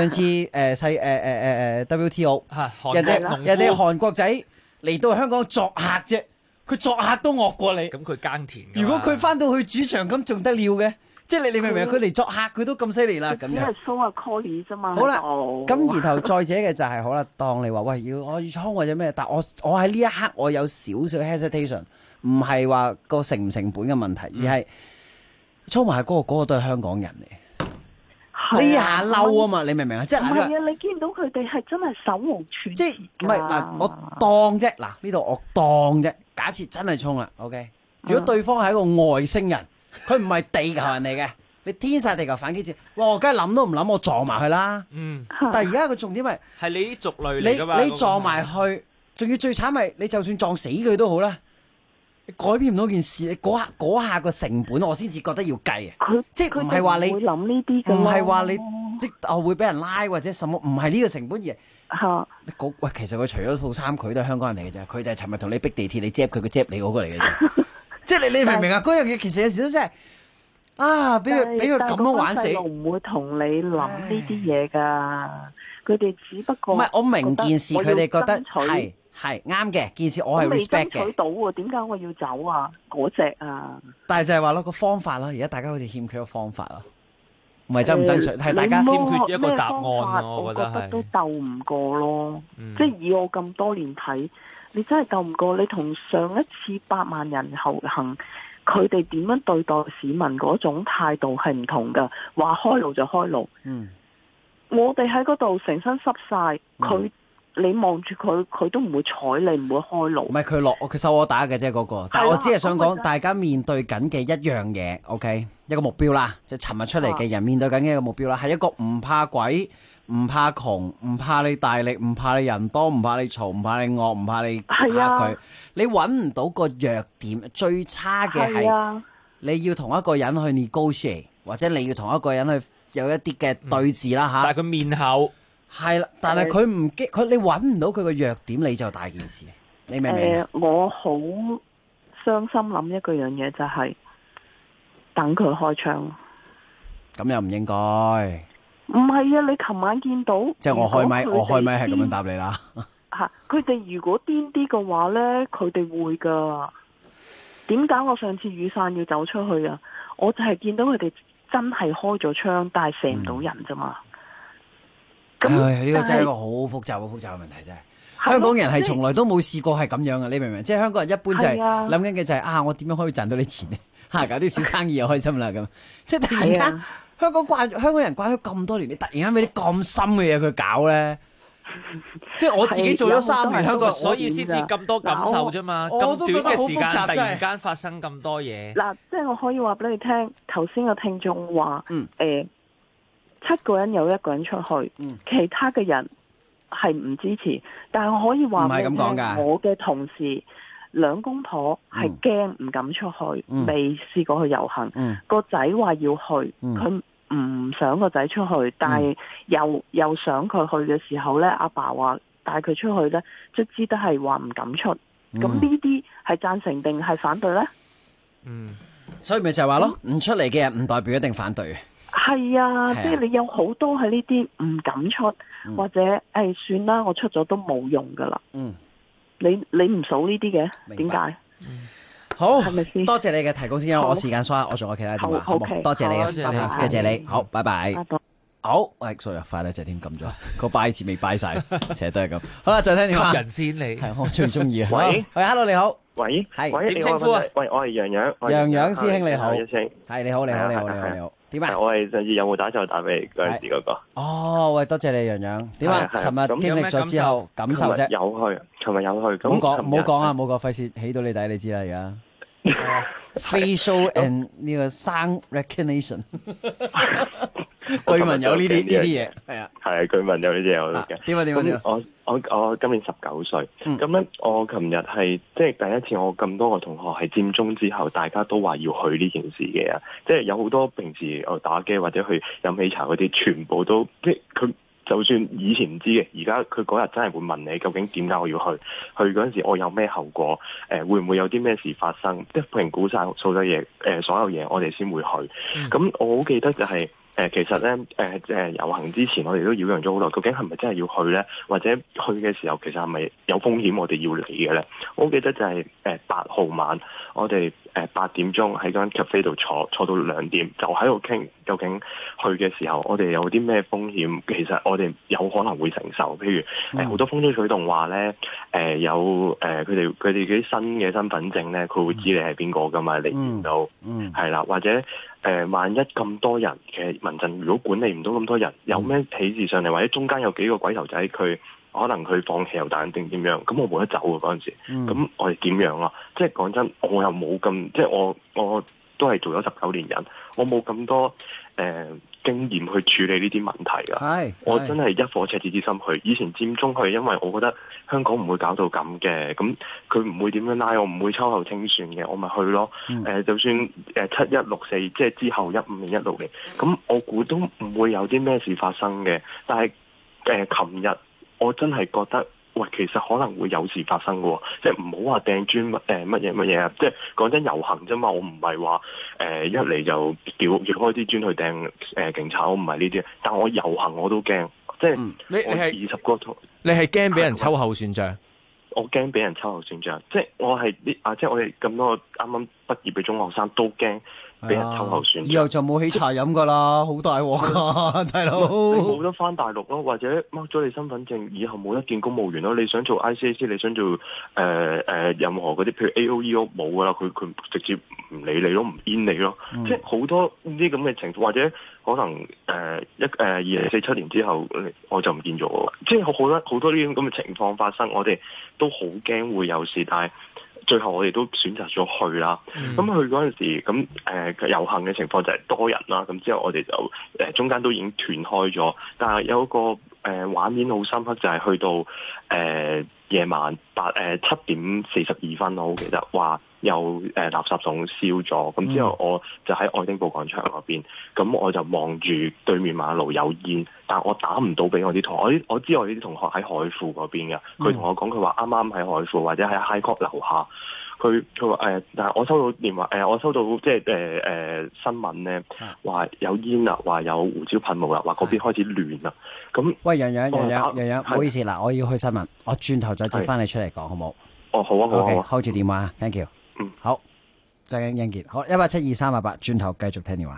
WTO， 人哋韓國仔嚟到香港作客啫，佢作客都惡過你。咁佢耕田。如果佢翻到去主場咁仲得了嘅？即係你明唔明？佢嚟作客，佢都咁犀利啦，咁樣。只係 show 下 call 啫嘛。好啦，咁然後再者嘅就係好啦，當你話喂我要衝或者咩，但我喺呢一刻我有少少 hesitation， 唔係話個成唔成本嘅問題，而係衝埋嗰個都係香港人嚟。呢下嬲啊嘛，你明唔明啊？即係唔係啊？你見到佢哋係真係手無寸鐵。即係唔係嗱？我當啫，嗱呢度我當啫。假設真係衝啦 ，OK。如果對方係一個外星人。佢唔係地球人嚟嘅，你天煞地球反擊戰，哇！我梗係諗都唔諗，我撞埋去啦。但係而家個重點係你啲族類嚟㗎嘛？你撞埋去， 仲要最慘係你就算撞死佢都好啦，你改變唔到件事，你嗰下個成本我先至覺得要計啊！即係唔係話你會諗呢啲㗎， 唔係話你即係會俾人拉或者什麼，唔係呢個成本而係喂，其實佢除咗套衫，佢都係香港人嚟嘅啫，佢就係尋日同你逼地鐵，你接佢你嗰個嚟嘅啫。即係你明唔明啊？嗰樣嘢其實有時都真係俾佢咁樣玩死。 唔會同你諗呢啲嘢㗎，佢哋只不過唔係我明件事，佢哋覺得係啱嘅件事，我係 respect 嘅。 爭取到喎，點解我要走啊？嗰隻啊！ 但係就係話咯，個方法咯，而家大家好似欠缺個方法咯，唔係爭唔爭取，係大家欠缺一個答案啊！我覺得都鬥唔過咯。即係以我咁多年睇，你真係鬥唔過。你同上一次8萬人遊行，佢哋點樣對待市民嗰種態度係唔同㗎。話開路就開路。我哋喺嗰度成身濕晒，你望住佢都唔會睬你，唔會開路。唔係佢收我打嘅啫嗰個，但係我只係想講，大家面對緊嘅一樣嘢 ，OK， 一個目標啦，即係尋日出嚟嘅人面對緊嘅一個目標啦，係一個唔怕鬼、唔怕窮、唔怕你大力、唔怕你人多、唔怕你嘈、唔怕你惡、唔怕你嚇佢。你揾唔到個弱點，最差嘅係你要同一個人去 negotiate， 或者你要同一個人去有一啲嘅對峙啦嚇。 但係佢面後。 係啦，但係佢唔激佢，你揾唔到佢個弱點，你就大件事。你明唔明？ 我好傷心諗一個樣嘢就係等佢開槍。 咁又唔應該。 唔係啊！你琴晚見到即係我開咪係咁樣答你啦。 佢哋如果癲啲嘅話咧，佢哋會噶。點解我上次雨傘要走出去啊？我就係見到佢哋真係開咗槍，但係射唔到人啫嘛。 呢個真係一個好複雜嘅問題，真係。香港人係從來都冇試過係咁樣嘅，你明唔明？即係香港人一般就係諗緊嘅就係我點樣可以賺到啲錢呢？搞啲小生意又開心啦咁。即係突然間香港人慣咗咁多年，你突然間俾啲咁深嘅嘢佢搞咧，即係我自己做咗3年香港， 所以先至咁多感受啫嘛。咁短嘅時間突然間發生咁多嘢。 嗱，即係我可以話俾你聽，頭先個聽眾話7個人有1個人出去，其他嘅人係唔支持。但係我可以話俾你聽，我嘅同事2公婆係驚唔敢出去，未試過去遊行。個仔話要去，佢唔想個仔出去，但係又想佢去嘅時候呢，阿爸話帶佢出去呢，即知都係話唔敢出。咁呢啲係贊成定係反對呢？ 所以咪就係話咯，唔出嚟嘅人唔代表一定反對。 係啊，即係你有好多喺呢啲唔敢出，或者算啦，我出咗都冇用噶啦。你唔數呢啲嘅，點解？ 好，係咪先？多謝你嘅提供先，我時間刷，我仲有其他電話，好冇？多謝你嘅，謝謝你，好，拜拜。好，sorry，快咧，就添撳咗個拜字未拜晒，成日都係咁。好啦，再聽電話。 人先你， 係我最中意啊。 喂 ，hello，你好。 喂， 係點稱呼啊？喂，我係洋洋。 洋洋師兄你好。 係你好。點啊？ 我係上次有冇打就打俾你嗰陣時嗰個。 哦，喂，多謝你洋洋。點啊？尋日經歷咗之後感受啫。 尋日有去。 唔好講啊，冇講，費事起到你底，你知啦而家。Facial and 呢個sound recognition，據聞有呢啲嘢，係啊， 據聞有呢啲嘢我都嘅。 點啊？ 我今年19歲，咁咧我琴日係即係第一次，我咁多個同學係佔中之後，大家都話要去呢件事嘅，即係有好多平時打機或者去飲喜茶嗰啲，全部都即係佢。就算以前唔知嘅，而家佢嗰日真係會問你究竟點解我要去？去嗰陣時我有咩後果？會唔會有啲咩事發生？即係評估晒所有嘢，所有嘢我哋先會去。咁我好記得就係、其實咧遊行之前我哋都擾攘咗好耐，究竟係咪真係要去咧？或者去嘅時候其實係咪有風險我哋要嚟嘅咧？我好記得就係8號晚，我哋8點鐘喺間 cafe 度坐到2點，就喺度傾究竟去嘅時候我哋有啲咩風險，其實我哋有可能會承受。譬如好多風吹水動話咧，有佢哋啲新嘅身份證咧，佢會知你係邊個噶嘛？你見到係啦，或者萬一咁多人嘅民陣如果管理唔到咁多人，有咩起事上嚟，或者中間有幾個鬼頭仔佢可能佢放汽油彈定點樣，咁我冇得走嗰陣時，咁我哋點樣啊？即係講真，我又冇咁，即係我都係做咗19年人，我冇咁多經驗去處理呢啲問題㗎。我真係一顆赤子之心去。以前佔中係因為我覺得香港唔會搞到咁嘅，咁佢唔會點樣拉我，唔會秋後清算嘅，我咪去咯。就算7164即係之後15年16年，咁我估都唔會有啲咩事發生嘅。但係琴日我真係覺得，喂，其實可能會有事發生嘅喎，即係唔好話掟磚乜嘢啊！即係講真遊行啫嘛，我唔係話一嚟就撬開啲磚去掟警察，我唔係呢啲。但我遊行我都驚，即係你係 20個， 你係驚俾人秋後算賬？ 我驚俾人秋後算賬，即係我係即係我哋咁多啱啱畢業嘅中學生都驚俾人秋後算賬。 以後就冇喜茶飲噶啦，好大鑊噶，大佬。 你冇得翻大陸咯，或者掹咗你身份證，以後冇得見公務員咯。你想做 ICAC， 你想做任何嗰啲，譬如 AOEO 冇噶啦，佢直接唔理你咯，唔 in 你咯。即係好多呢啲咁嘅情況，或者可能2047年之後我就唔見咗。即係好多呢啲咁嘅情況發生，我哋都好驚會有事，但係最後我哋都選擇咗去啦。咁去嗰陣時，咁遊行嘅情況就係多人啦。咁之後我哋就中間都已經斷開咗，但係有個畫面好深刻，就係去到夜晚7點42分，我好記得話有垃圾桶燒咗。咁之後我就喺愛丁堡廣場嗰邊，咁我就望住對面馬路有煙，但我打唔到俾我啲同學。我知我啲同學喺海富嗰邊嘅，佢同我講佢話啱啱喺海富或者喺 High Court 樓下。佢話但係我收到電話我收到即係新聞咧，話有煙啦，話有胡椒噴霧啦，話嗰邊開始亂啦。咁喂，洋洋，唔好意思嗱，我要去新聞，我轉頭再接翻你出嚟講好冇？ 哦，好啊，好啊。 OK， hold 住電話 ，thank you。好，再見，英傑。好，1872388，轉頭繼續聽電話。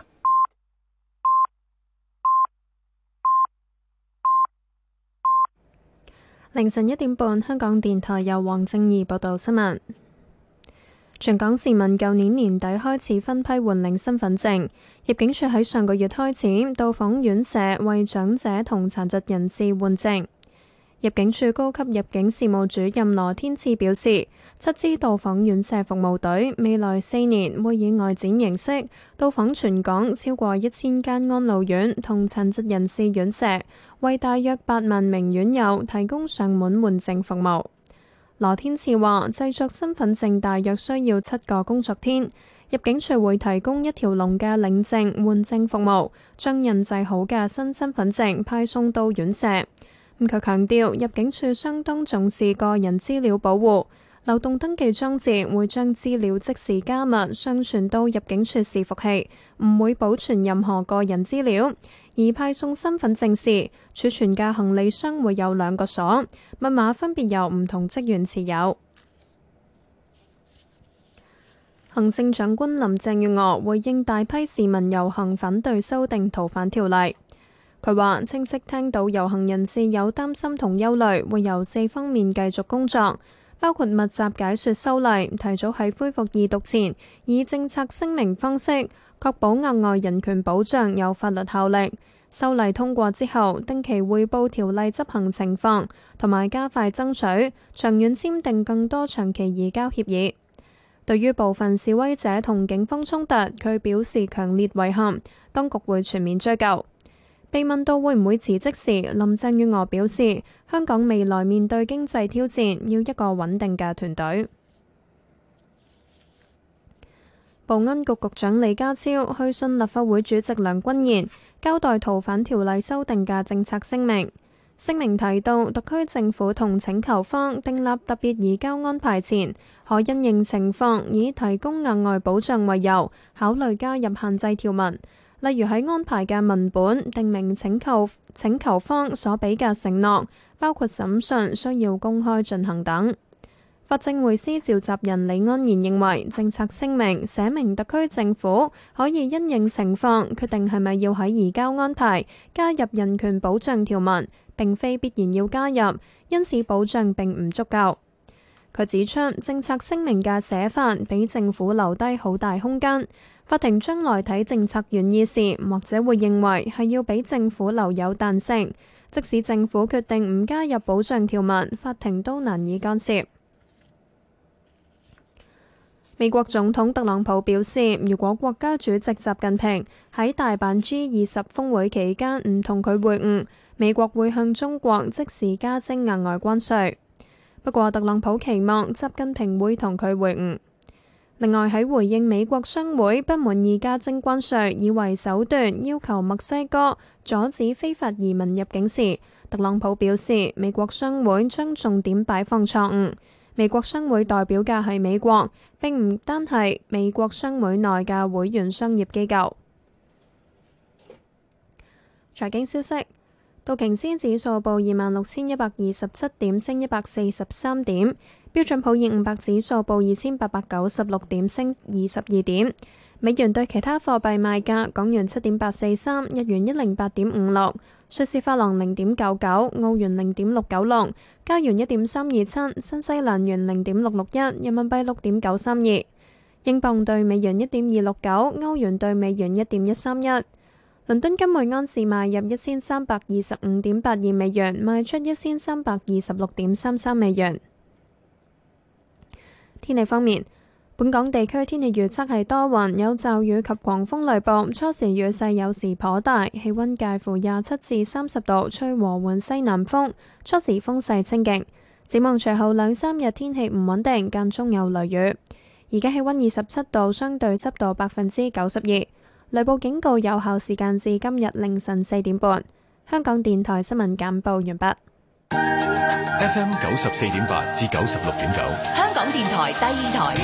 凌晨1點半，香港電台由黃正義報道新聞。全港市民舊年年底開始分批換領身份證，入境處喺上個月開始到訪院舍為長者同殘疾人士換證。入境處高級入境事務主任羅天賜表示，7支到訪院舍服務隊未來4年會以外展形式到訪全港超過1000間安老院同殘疾人士院舍，為大約8萬名院友提供上門換證服務。羅天賜話，製作身份證大約需要7個工作天，入境處會提供一條龍嘅領證換證服務，將印製好嘅新身份證派送到院舍。佢強調，入境處相當重視個人資料保護，流動登記裝置會將資料即時加密上傳到入境處伺服器，唔會保存任何個人資料。而派送身份證時，儲存嘅行李箱會有2個鎖，密碼分別由唔同職員持有。行政長官林鄭月娥回應大批市民遊行反對修訂逃犯條例。佢話清晰聽到遊行人士有擔心同憂慮，會由4方面繼續工作，包括密集解說修例，提早喺恢復二讀前以政策聲明方式確保額外人權保障有法律效力。修例通過之後，定期匯報條例執行情況，同埋加快爭取長遠簽訂更多長期移交協議。對於部分示威者同警方衝突，佢表示強烈遺憾，當局會全面追究。被問到會唔會辭職時，林鄭月娥表示，香港未來面對經濟挑戰，要一個穩定嘅團隊。保安局局長李家超去信立法會主席梁君彥，交代逃犯條例修訂嘅政策聲明。聲明提到，特區政府同請求方訂立特別移交安排前，可因應情況以提供額外保障為由，考慮加入限制條文。例如喺安排嘅文本訂明請求方所俾嘅承諾，包括審訊需要公開進行等。法政匯思召集人李安然認為，政策聲明寫明特區政府可以因應情況決定係咪要喺移交安排加入人權保障條文，並非必然要加入，因此保障並唔足夠。佢指出，政策聲明嘅寫法俾政府留低好大空間。法庭將來睇政策原意時，或者會認為係要俾政府留有彈性，即使政府決定唔加入保障條文，法庭都難以干涉。 美國總統特朗普表示，如果國家主席習近平喺大阪 G20 峰會期間唔同佢會晤，美國會向中國即時加徵額外關稅。不過，特朗普期望習近平會同佢會晤。另外，喺回應美國商會不滿意加徵關稅，以為手段要求墨西哥阻止非法移民入境時，特朗普表示，美國商會將重點擺放錯誤。美國商會代表嘅係美國，並唔單係美國商會內嘅會員商業機構。財經消息，道瓊斯指數報26,127點，升143點；標準普爾500指數報2,896點，升22點。美元對其他貨幣賣價：港元7.843，日元108.56，瑞士法郎0.99，澳元0.696，加元1.327，新西蘭元0.661，人民幣6.932，英鎊對美元1.269，歐元對美元1.131。倫敦金每安士買入1325.82美元，賣出1326.33美元。天氣方面，本港地區天氣預測係多雲，有驟雨及狂風雷暴，初時雨勢有時頗大，氣溫介乎27至30度，吹和緩西南風，初時風勢清勁。展望隨後2-3日天氣唔穩定，間中有雷雨。而家氣溫27度，相對濕度92%，雷暴警告有效時間至今日凌晨4點半。香港電台新聞簡報完畢。 FM 94.8至96.9， 香港電台第二台，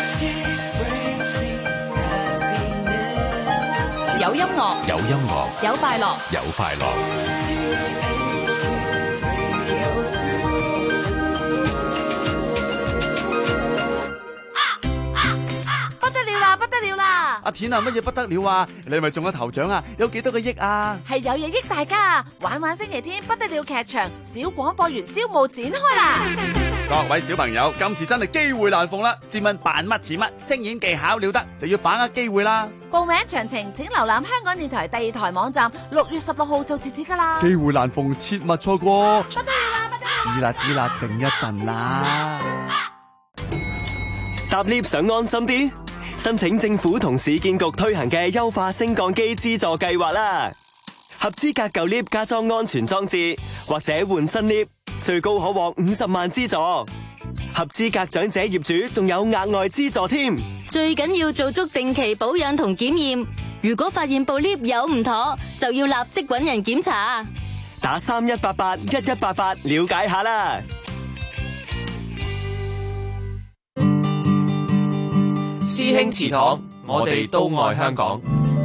有音樂， 有音樂， 有快樂， 有快樂。 不得了啦！ 阿田啊，乜嘢不得了啊？你係咪中咗頭獎啊？有幾多個億啊？ 係有嘢益大家，玩星期天不得了劇場小廣播員招募展開啦！ 各位小朋友，今次真係機會難逢啦！試問扮乜似乜，聲演技巧了得，就要把握機會啦！ 報名詳情請瀏覽香港電台第二台網站，6月16號就截止噶啦！ 機會難逢，切勿錯過！ 不得了啦！不得了！ 知啦，靜一陣啦。 搭 lift 想安心啲？申請政府同市建局推行嘅優化升降機資助計劃啦，合資格舊 lift 加裝安全裝置或者換新 lift，最高可獲50萬資助。合資格長者業主仲有額外資助添。 最緊要做足定期保養同檢驗，如果發現部 lift 有唔妥，就要立即搵人檢查。 打31881188了解下啦。 師兄祠堂，我哋都愛香港。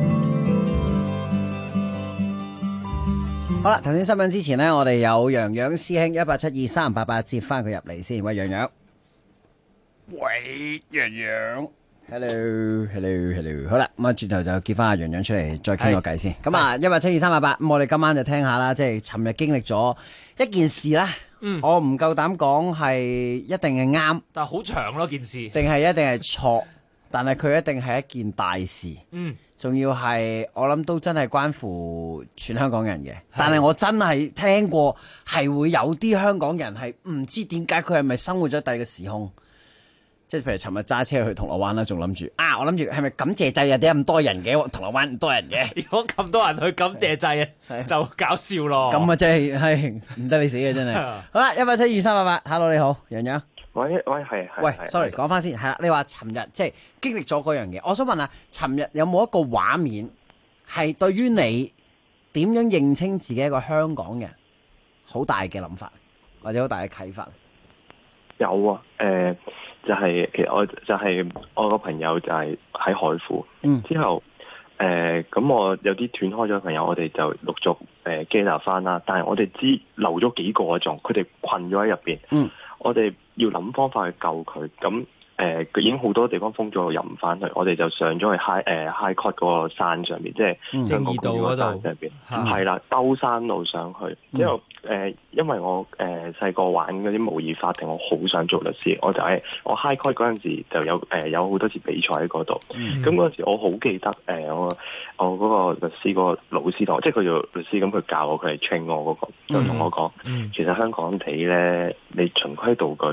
好啦，頭先新聞之前呢，我哋有洋洋師兄18723388接翻佢入嚟先。喂，洋洋。喂，洋洋。Hello。好啦，咁啊，轉頭就接翻阿洋洋出嚟，再傾個偈先。咁啊，18723388，咁我哋今晚就聽下啦，即係尋日經歷咗一件事啦。我唔夠膽講係一定係啱， 但係好長咯件事， 定係一定係錯。但係佢一定係一件大事，仲要係我諗都真係關乎全香港人嘅。但係我真係聽過係會有啲香港人係唔知點解佢係咪生活咗第二個時空，即係譬如尋日揸車去銅鑼灣啦，仲諗住我諗住係咪感謝祭啊？點解咁多人嘅？銅鑼灣唔多人嘅。 如果咁多人去感謝祭啊，就搞笑咯。 咁啊真係唔得你死嘅真係。好啦，18723388，Hello 你好，洋洋。 喂，係。 喂 ，sorry， 講翻先，係啦，你話尋日即係經歷咗嗰樣嘢，我想問下，尋日有冇一個畫面係對於你點樣認清自己一個香港人好大嘅諗法，或者好大嘅啟發？ 有啊，就係其實我個朋友就係喺海富，之後咁我有啲斷開咗嘅朋友，我哋就陸續gather翻啦，但係我哋留咗幾個仲，佢哋困咗喺入邊，我哋要諗方法去救佢，咁已經好多地方封咗，入唔翻去，我哋就上咗去 High Court 嗰個山上面，即係正義道嗰度上邊，係啦，兜山路上去。之後因為我細個玩嗰啲模擬法庭，我好想做律師，我就喺我 High Court 嗰陣時就有好多次比賽喺嗰度。咁嗰陣時我好記得我嗰個律師嗰個老師同我，即係佢做律師，咁佢教我，佢係 train 我嗰個，就同我講，其實香港地咧，你循規蹈矩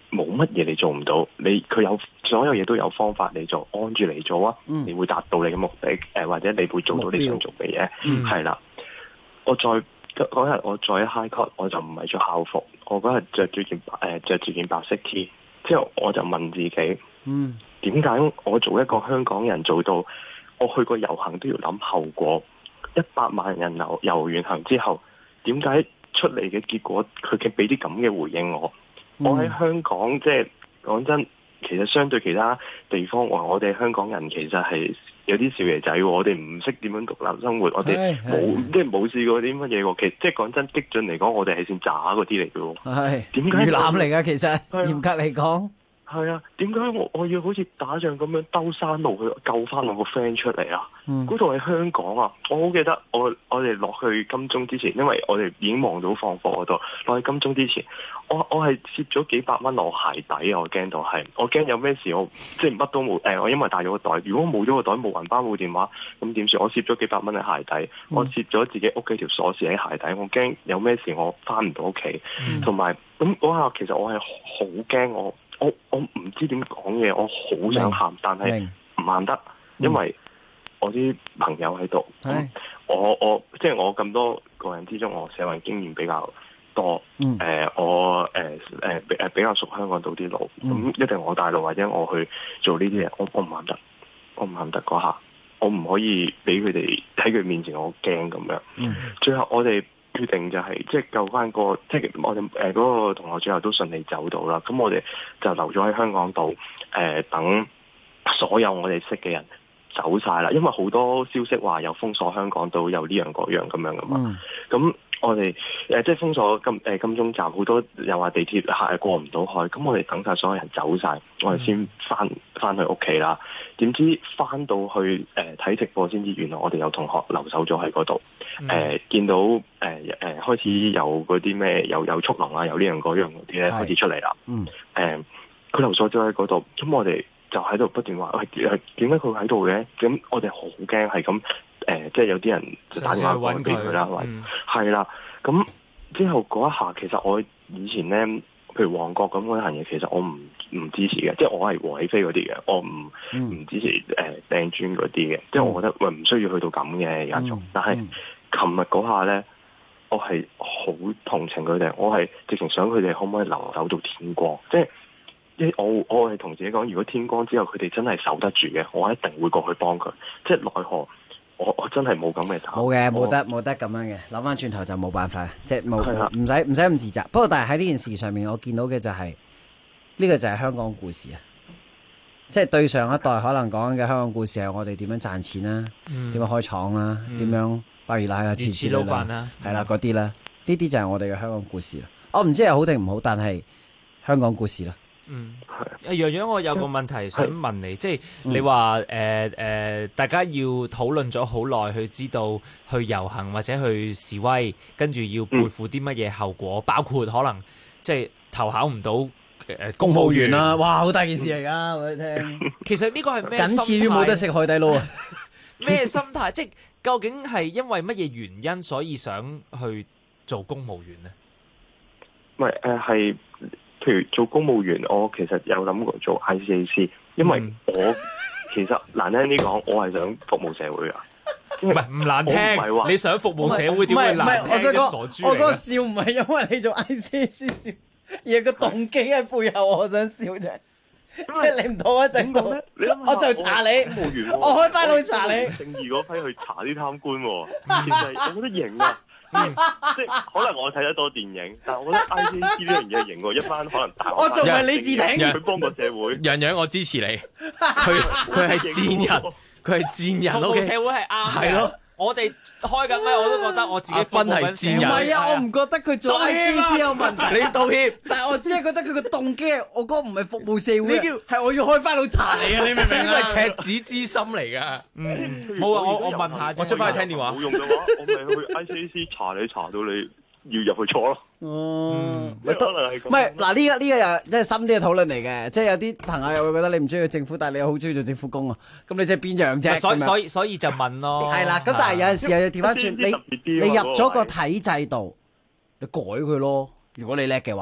冇乜嘢你做唔到，佢有所有嘢都有方法你做，按住嚟做啊，你會達到你嘅目的，或者你會做到你想做嘅嘢，係啦。我嗰日我再 high cut， 我就唔係着校服，我嗰日着住件白色 T， 之後我就問自己，點解我做一個香港人做到，我去個遊行都要諗後果，100萬人遊完行之後，點解出嚟嘅結果佢嘅俾啲咁嘅回應我？我喺香港，即係講真，其實相對其他地方，我哋香港人其實係有啲少爺仔，我哋唔識點樣獨立生活，我哋冇試過啲乜嘢喎。其實即係講真，激進嚟講，我哋係算渣嗰啲嚟嘅喎。係點解？魚腩嚟㗎，其實嚴格嚟講。係啊，點解我要好似打仗咁樣兜山路去救翻我個 friend 出嚟啊？嗰度係香港啊！我好記得我哋落去金鐘之前，因為我哋已經望到放貨嗰度，落去金鐘之前，我係攝咗幾百蚊落鞋底啊！我驚到係，我驚有咩事我即係乜都冇我因為帶咗個袋，如果冇咗個袋冇銀包冇電話，咁點算？我攝咗幾百蚊喺鞋底，我攝咗自己屋企條鎖匙喺鞋底，我驚有咩事我翻唔到屋企，同埋咁嗰下其實我係好驚我唔知點講嘢，我好想喊，但係唔喊得，因為我啲朋友喺度。我即係我咁多個人之中，我社運經驗比較多。我比較熟香港島啲路，咁一定我帶路或者我去做呢啲嘢，我唔喊得，我唔喊得嗰下，我唔可以俾佢哋喺佢面前我驚咁樣。最後我哋決定就係即係救翻個，即係我哋嗰個同學最後都順利走到啦。咁我哋就留咗喺香港島，等所有我哋識嘅人走晒啦。因為好多消息話又封鎖香港島，又呢樣嗰樣咁樣噶嘛。咁我哋即係封鎖金鐘站，好多又話地鐵係過唔到海。咁我哋等晒所有人走晒，我哋先翻去屋企啦。點知翻到去睇直播先知，原來我哋有同學留守咗喺嗰度。見到開始有嗰啲咩有速龍啊，有呢樣嗰樣嗰啲咧開始出嚟啦。佢留守咗喺嗰度，咁我哋就喺度不斷話：喂，點解佢喺度嘅？咁我哋好驚，係咁即係有啲人就打電話過俾佢啦，係啦。咁之後嗰一下，其實我以前咧，譬如旺角咁嗰啲行嘢，其實我唔支持嘅，即係我係和起飛嗰啲嘅，我唔支持掟磚嗰啲嘅，即係我覺得唔需要去到咁嘅而家做。但係琴日嗰下咧，我係好同情佢哋，我係直情想佢哋可唔可以留守到天光，即係我係同自己講，如果天光之後佢哋真係守得住嘅，我一定會過去幫佢。即係奈何我真係冇咁嘅膽。冇嘅，冇得咁樣嘅。諗翻轉頭就冇辦法，即係唔使咁自責。不過但係喺呢件事上面，我見到嘅就係呢個就係香港故事啊！即係對上一代可能講嘅香港故事係我哋點樣賺錢啦，點樣開廠啦，點樣包二奶啊、切切撈飯啦，係啦嗰啲啦，呢啲就係我哋嘅香港故事啦。我唔知係好定唔好，但係香港故事啦。 洋洋，我有個問題想問你，即係你話大家要討論咗好耐，去知道去遊行或者去示威，跟住要背負啲乜嘢後果，包括可能即係投考唔到公務員啦，哇，好大件事嚟噶，我哋聽。其實呢個係咩？僅次於冇得食海底撈啊！咩心態？即係究竟係因為乜嘢原因，所以想去做公務員呢？ 唔係係。譬如做公務員，我其實有諗過做 ICAC， 因為我其實難聽啲講，我係想服務社會啊。唔難聽，你想服務社會點會難聽？我嗰個笑唔係因為你做 ICAC 笑，而係個動機喺背後，我想笑啫。即係你唔妥一陣講，我就查你，公務員，我開翻去查你。正義嗰批去查啲貪官，其實我覺得型啊。即係可能我睇得多電影，但係我覺得 ICAC 呢樣嘢型喎，一班可能大學我仲係你自挺，佢幫個社會。洋洋，我支持你。佢係賤人，佢係賤人。服務社會係啱嘅。係咯，我哋開緊咩我都覺得我自己分係賤人。唔係啊，我唔覺得佢做 ICAC 有問題。你道歉，但係我只係覺得佢個動機，我覺得唔係服務社會，係我要開翻到查你啊！你明唔明啊？呢個係赤子之心嚟㗎。冇啊，我問下，我出翻去聽電話。冇用嘅話，我咪去 ICAC 查你，查到你要入去坐咯。可能係咁。唔係嗱，呢個又即係深啲嘅討論嚟嘅，即係有啲朋友又會覺得你唔中意政府，但係你又好中意做政府工啊。咁你即係邊樣啫？所以就問咯。係啦，咁但係有陣時又要調翻轉，你入咗個體制度，你改佢咯。如果你叻嘅話，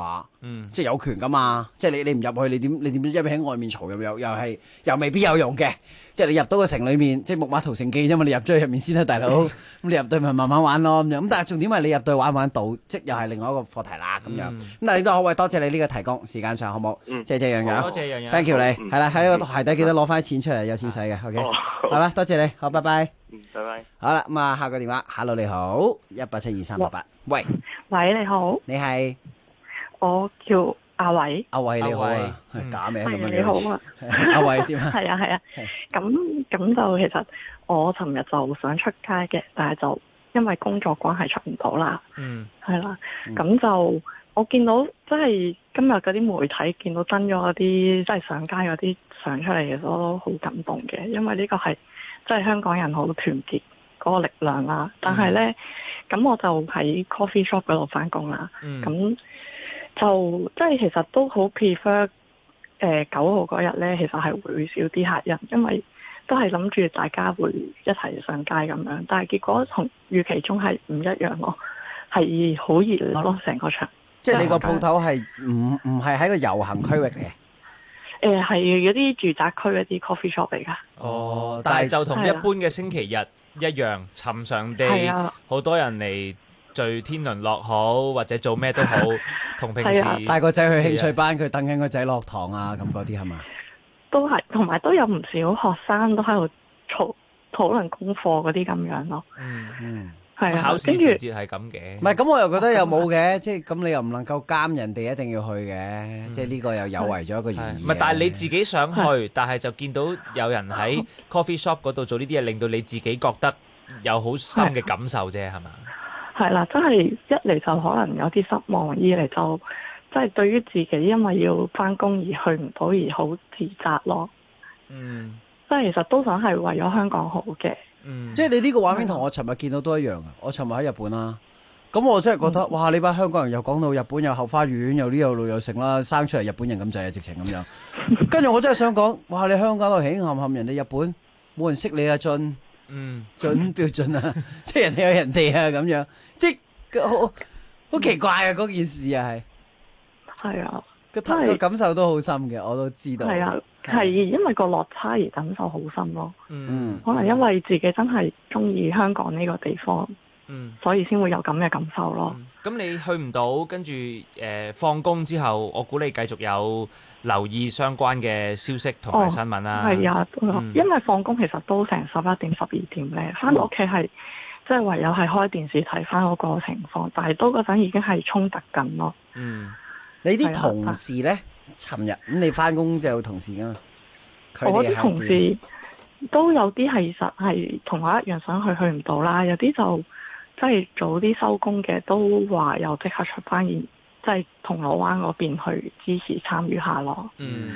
即係有權噶嘛，即係你唔入去，你點知喺外面嘈又未必有用嘅。即係你入到個城裏面，即係木馬屠城記啫嘛，你入咗去入面先啦，大佬。咁你入到去咪慢慢玩咯咁樣。咁但係重點係你入到去玩到，即又係另外一個課題啦咁樣。咁但係你都好，喂，多謝你呢個提供，時間上好冇？謝謝洋洋， 多謝洋洋 ，thank you 你，係啦，喺個鞋底記得攞翻啲錢出嚟，有錢使嘅，OK。好啦，多謝你，好，拜拜。 拜拜。 好啦，咁啊，下個電話 ，Hello 你好，1872388，喂， 喂，你好， 你係， 我叫阿偉， 阿偉你好啊，假名咁樣你好啊， 阿偉點啊？ 係啊，咁就其實我尋日就想出街嘅，但係就因為工作關係出唔到啦，係啦，咁就我見到即係今日嗰啲媒體見到登咗嗰啲即係上街嗰啲相出嚟，其實我都好感動嘅，因為呢個係即係香港人好團結嗰個力量啦。但係呢，咁我就喺 coffee shop 嗰度返工啦，咁就即係其實都好 prefer 9號嗰日呢，其實係會少啲客人，因為都係諗住大家會一齊上街咁樣，但係結果同預期中係唔一樣咯，係好熱鬧咯成個場。 即係你個鋪頭係唔係喺個遊行區域嘅？ 係嗰啲住宅區嗰啲 coffee shop 嚟㗎。 哦，但係就同一般嘅星期日一樣，尋常地好多人嚟聚天倫樂好，或者做咩都好，同平時帶個仔去興趣班，佢等緊個仔落堂啊，咁嗰啲係嘛？ 都係，同埋都有唔少學生都喺度討論功課嗰啲咁樣咯。係啊， 考試時節係咁嘅。 唔係咁，我又覺得又冇嘅，即係咁你又唔能夠監人哋一定要去嘅，即係呢個又有違咗一個原意。 唔係，但係你自己想去，但係就見到有人喺 coffee shop 嗰度做呢啲嘢，令到你自己覺得有好深嘅感受啫，係嘛？ 係啦，真係一嚟就可能有啲失望，二嚟就即係對於自己因為要返工而去唔到而好自責咯。即係其實都想係為咗香港好嘅。 即係你呢個畫面同我尋日見到都一樣啊！我尋日喺日本啦，咁我真係覺得哇！呢班香港人又講到日本有後花園，又呢又路又成啦，生出嚟日本人咁滯啊，直情咁樣。跟住我真係想講，哇！你香港度起冚人哋日本冇人識你啊，俊，準標準啊，即係人哋有人哋啊咁樣，即係好奇怪啊！嗰件事啊係啊， 個感受都好深嘅，我都知道。 係啊。係因為個落差而感受好深咯，可能因為自己真係中意香港呢個地方，所以先會有咁嘅感受咯。 咁你去唔到，跟住放工之後，我估你繼續有留意相關嘅消息同埋新聞啦。 係啊，因為放工其實都成11點12點咧，翻到屋企係即係唯有係開電視睇翻嗰個情況，但係都嗰陣已經係衝突緊咯。 你啲同事咧？尋日咁你翻工就有同事噶嘛？ 我啲同事都有啲其實係同我一樣想去唔到啦，有啲就即係早啲收工嘅都話又即刻出翻現，即係銅鑼灣嗰邊去支持參與下咯。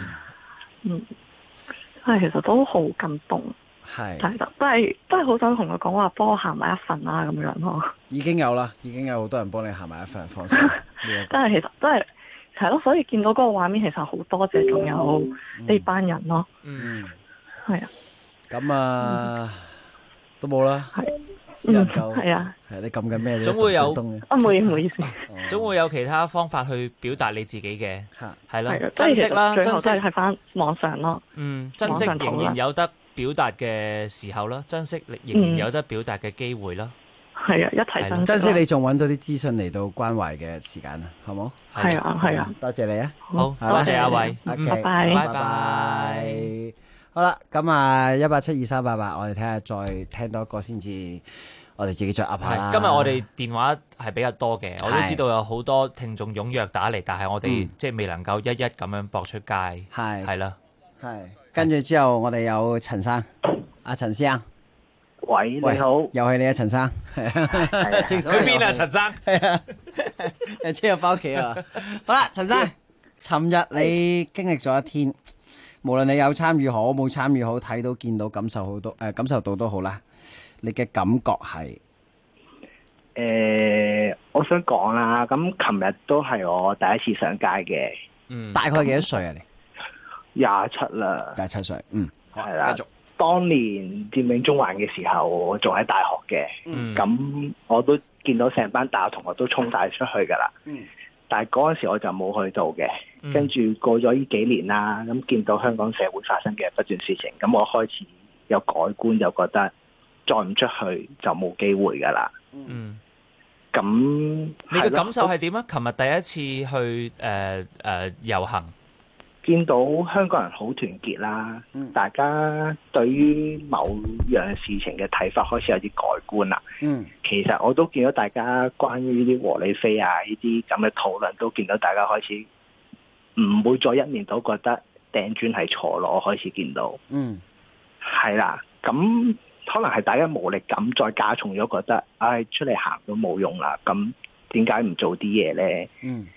其實都好感動，但係都係好想同佢講話幫我行埋一份啦咁樣咯。已經有啦，已經有好多人幫你行埋一份，放心。真係其實真係。係咯，所以見到嗰個畫面其實好多謝，仲有呢班人咯。係啊。咁啊，都冇啦。 係啊。 係你撳緊咩？ 總會有。 唔好意思。 總會有其他方法去表達你自己嘅。係咯。 珍惜啦， 珍惜係翻網上咯。 珍惜仍然有得表達嘅時候咯，珍惜仍然有得表達嘅機會咯。 係啊，一齊珍惜你仲揾到啲資訊嚟到關懷嘅時間啊，好冇？ 係啊， 多謝你啊！ 好，多謝阿偉， 拜拜， 拜拜。 好啦，咁啊1872388，我哋睇下再聽多一個先至，我哋自己再噏下啦。 今日我哋電話係比較多嘅，我都知道有好多聽眾踴躍打嚟，但係我哋即係未能夠一一咁樣播出街，係啦， 係。跟住之後我哋有陳生，阿陳先生。 喂，你好， 又係你啊，陳生。 去邊啊，陳生？ 係啊，車入翻屋企啊。好啦，陳生，尋日你經歷咗一天，無論你有參與好，冇參與好，睇到、見到、感受好多，感受到都好啦。你嘅感覺係？ 我想講啦，咁琴日都係我第一次上街嘅。 大概幾多歲啊？你 27啦。 27歲。 係啦。繼續。當年佔領中環嘅時候，我仲喺大學嘅，咁我都見到成班大學同學都衝晒出去㗎啦。 但係嗰陣時我就冇去到嘅。跟住過咗呢幾年啦，咁見到香港社會發生嘅不斷事情，咁我開始有改觀，就覺得再唔出去就冇機會噶啦。咁你嘅感受係點啊？琴日第一次去遊行， 見到香港人好團結啦，大家對於某樣事情嘅睇法開始有啲改觀啦。其實我都見到大家關於呢啲和理非啊呢啲咁嘅討論，都見到大家開始唔會再一面倒覺得掟磚係錯咯。我開始見到，係啦，咁可能係大家無力感再加重咗，覺得出嚟行都冇用啦，咁點解唔做啲嘢咧？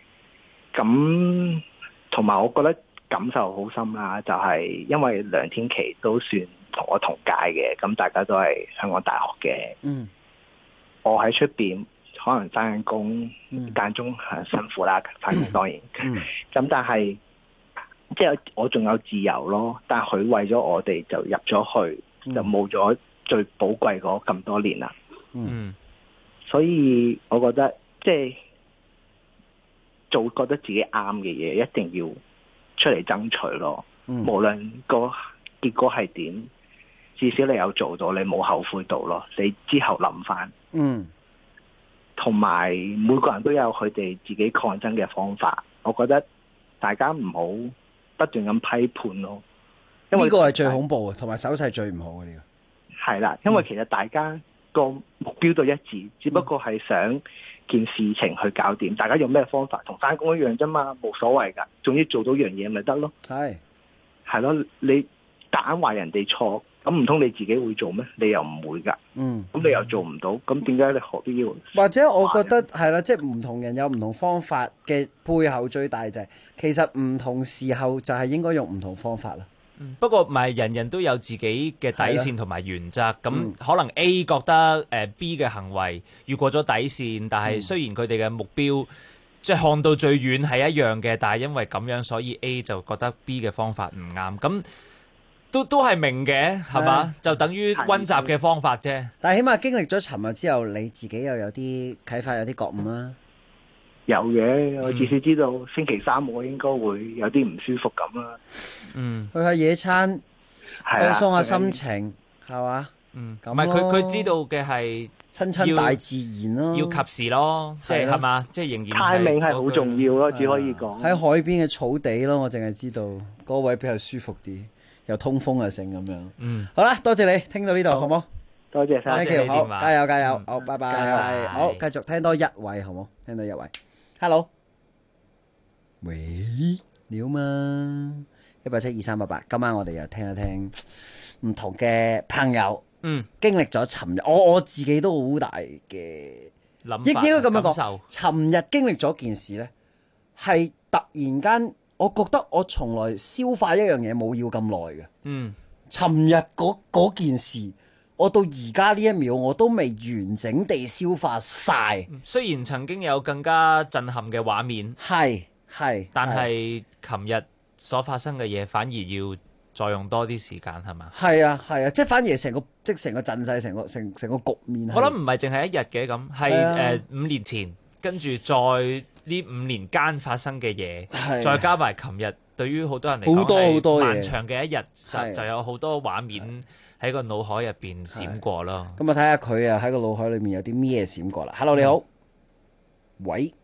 咁同埋我覺得感受好深啦，就係因為梁天琦都算同我同屆嘅，咁大家都係香港大學嘅。我喺出邊可能返緊工，間中係辛苦啦，返工當然。咁但係即係我仲有自由咯，但係佢為咗我哋就入咗去，就冇咗最寶貴嗰咁多年啦。所以我覺得即係做覺得自己啱嘅嘢，一定要出嚟爭取咯。無論個結果係點，至少你有做到，你冇後悔到咯。你之後諗翻，同埋每個人都有佢哋自己抗爭嘅方法。我覺得大家唔好不斷咁批判咯，因為呢個係最恐怖嘅，同埋手勢最唔好嘅呢個。 係啦，因為其實大家個目標都一致，只不過係想件事情去搞掂。大家用咩方法同返工一樣啫嘛，冇所謂㗎。總之做到樣嘢咪得咯。係咯，你夾硬話人哋錯，咁唔通你自己會做咩？你又唔會㗎。咁你又做唔到，咁點解你何必要？ 或者我覺得係啦，即係唔同人有唔同方法嘅背後最大就係，其實唔同時候就係應該用唔同方法啦。 不過唔係人人都有自己嘅底線同埋原則，咁可能 A 覺得B 嘅行為越過咗底線，但係雖然佢哋嘅目標即係看到最遠係一樣嘅，但係因為咁樣，所以 A 就覺得 B 嘅方法唔啱，咁都係明嘅，係嘛？就等於溫習嘅方法啫。 但係起碼經歷咗尋日之後，你自己又有啲啟發，有啲覺悟啦。 有嘅，我至少知道星期三我應該會有啲唔舒服咁啦。 去下野餐，放鬆下心情，係嘛？ 唔係佢知道嘅係親大自然咯， 要及時咯，即係嘛？即係仍然 timing 係好重要咯，只可以講。 喺海邊嘅草地咯，我淨係知道嗰位比較舒服啲，又通風又成咁樣。好啦，多謝你，聽到呢度好冇？ 多謝晒， 好，加油加油，好，拜拜，好，繼續聽多一位好冇？聽到一位。Hello， 喂，你好嘛？172-388，今晚我哋又聽一聽唔同嘅朋友，經歷咗尋日，我自己都好大嘅諗法，應該咁樣講。尋日經歷咗件事呢，係突然間，我覺得我從來消化一樣嘢冇要咁耐嘅。尋日嗰件事。我到而家呢一秒，我都未完整地消化晒。 雖然曾經有更加震撼嘅畫面，但係琴日所發生嘅嘢，反而要再用多啲時間，係嘛？ 係啊，即係反而成個陣勢，成個局面。 我諗唔係淨係一日嘅咁，係5年前，跟住再呢5年間發生嘅嘢，再加埋琴日，對於好多人嚟講好多漫長嘅一日，就有好多畫面。喺個腦海入邊閃過咯， 咁啊睇下佢啊喺個腦海裏面有啲咩閃過啦。Hello， 你好，喂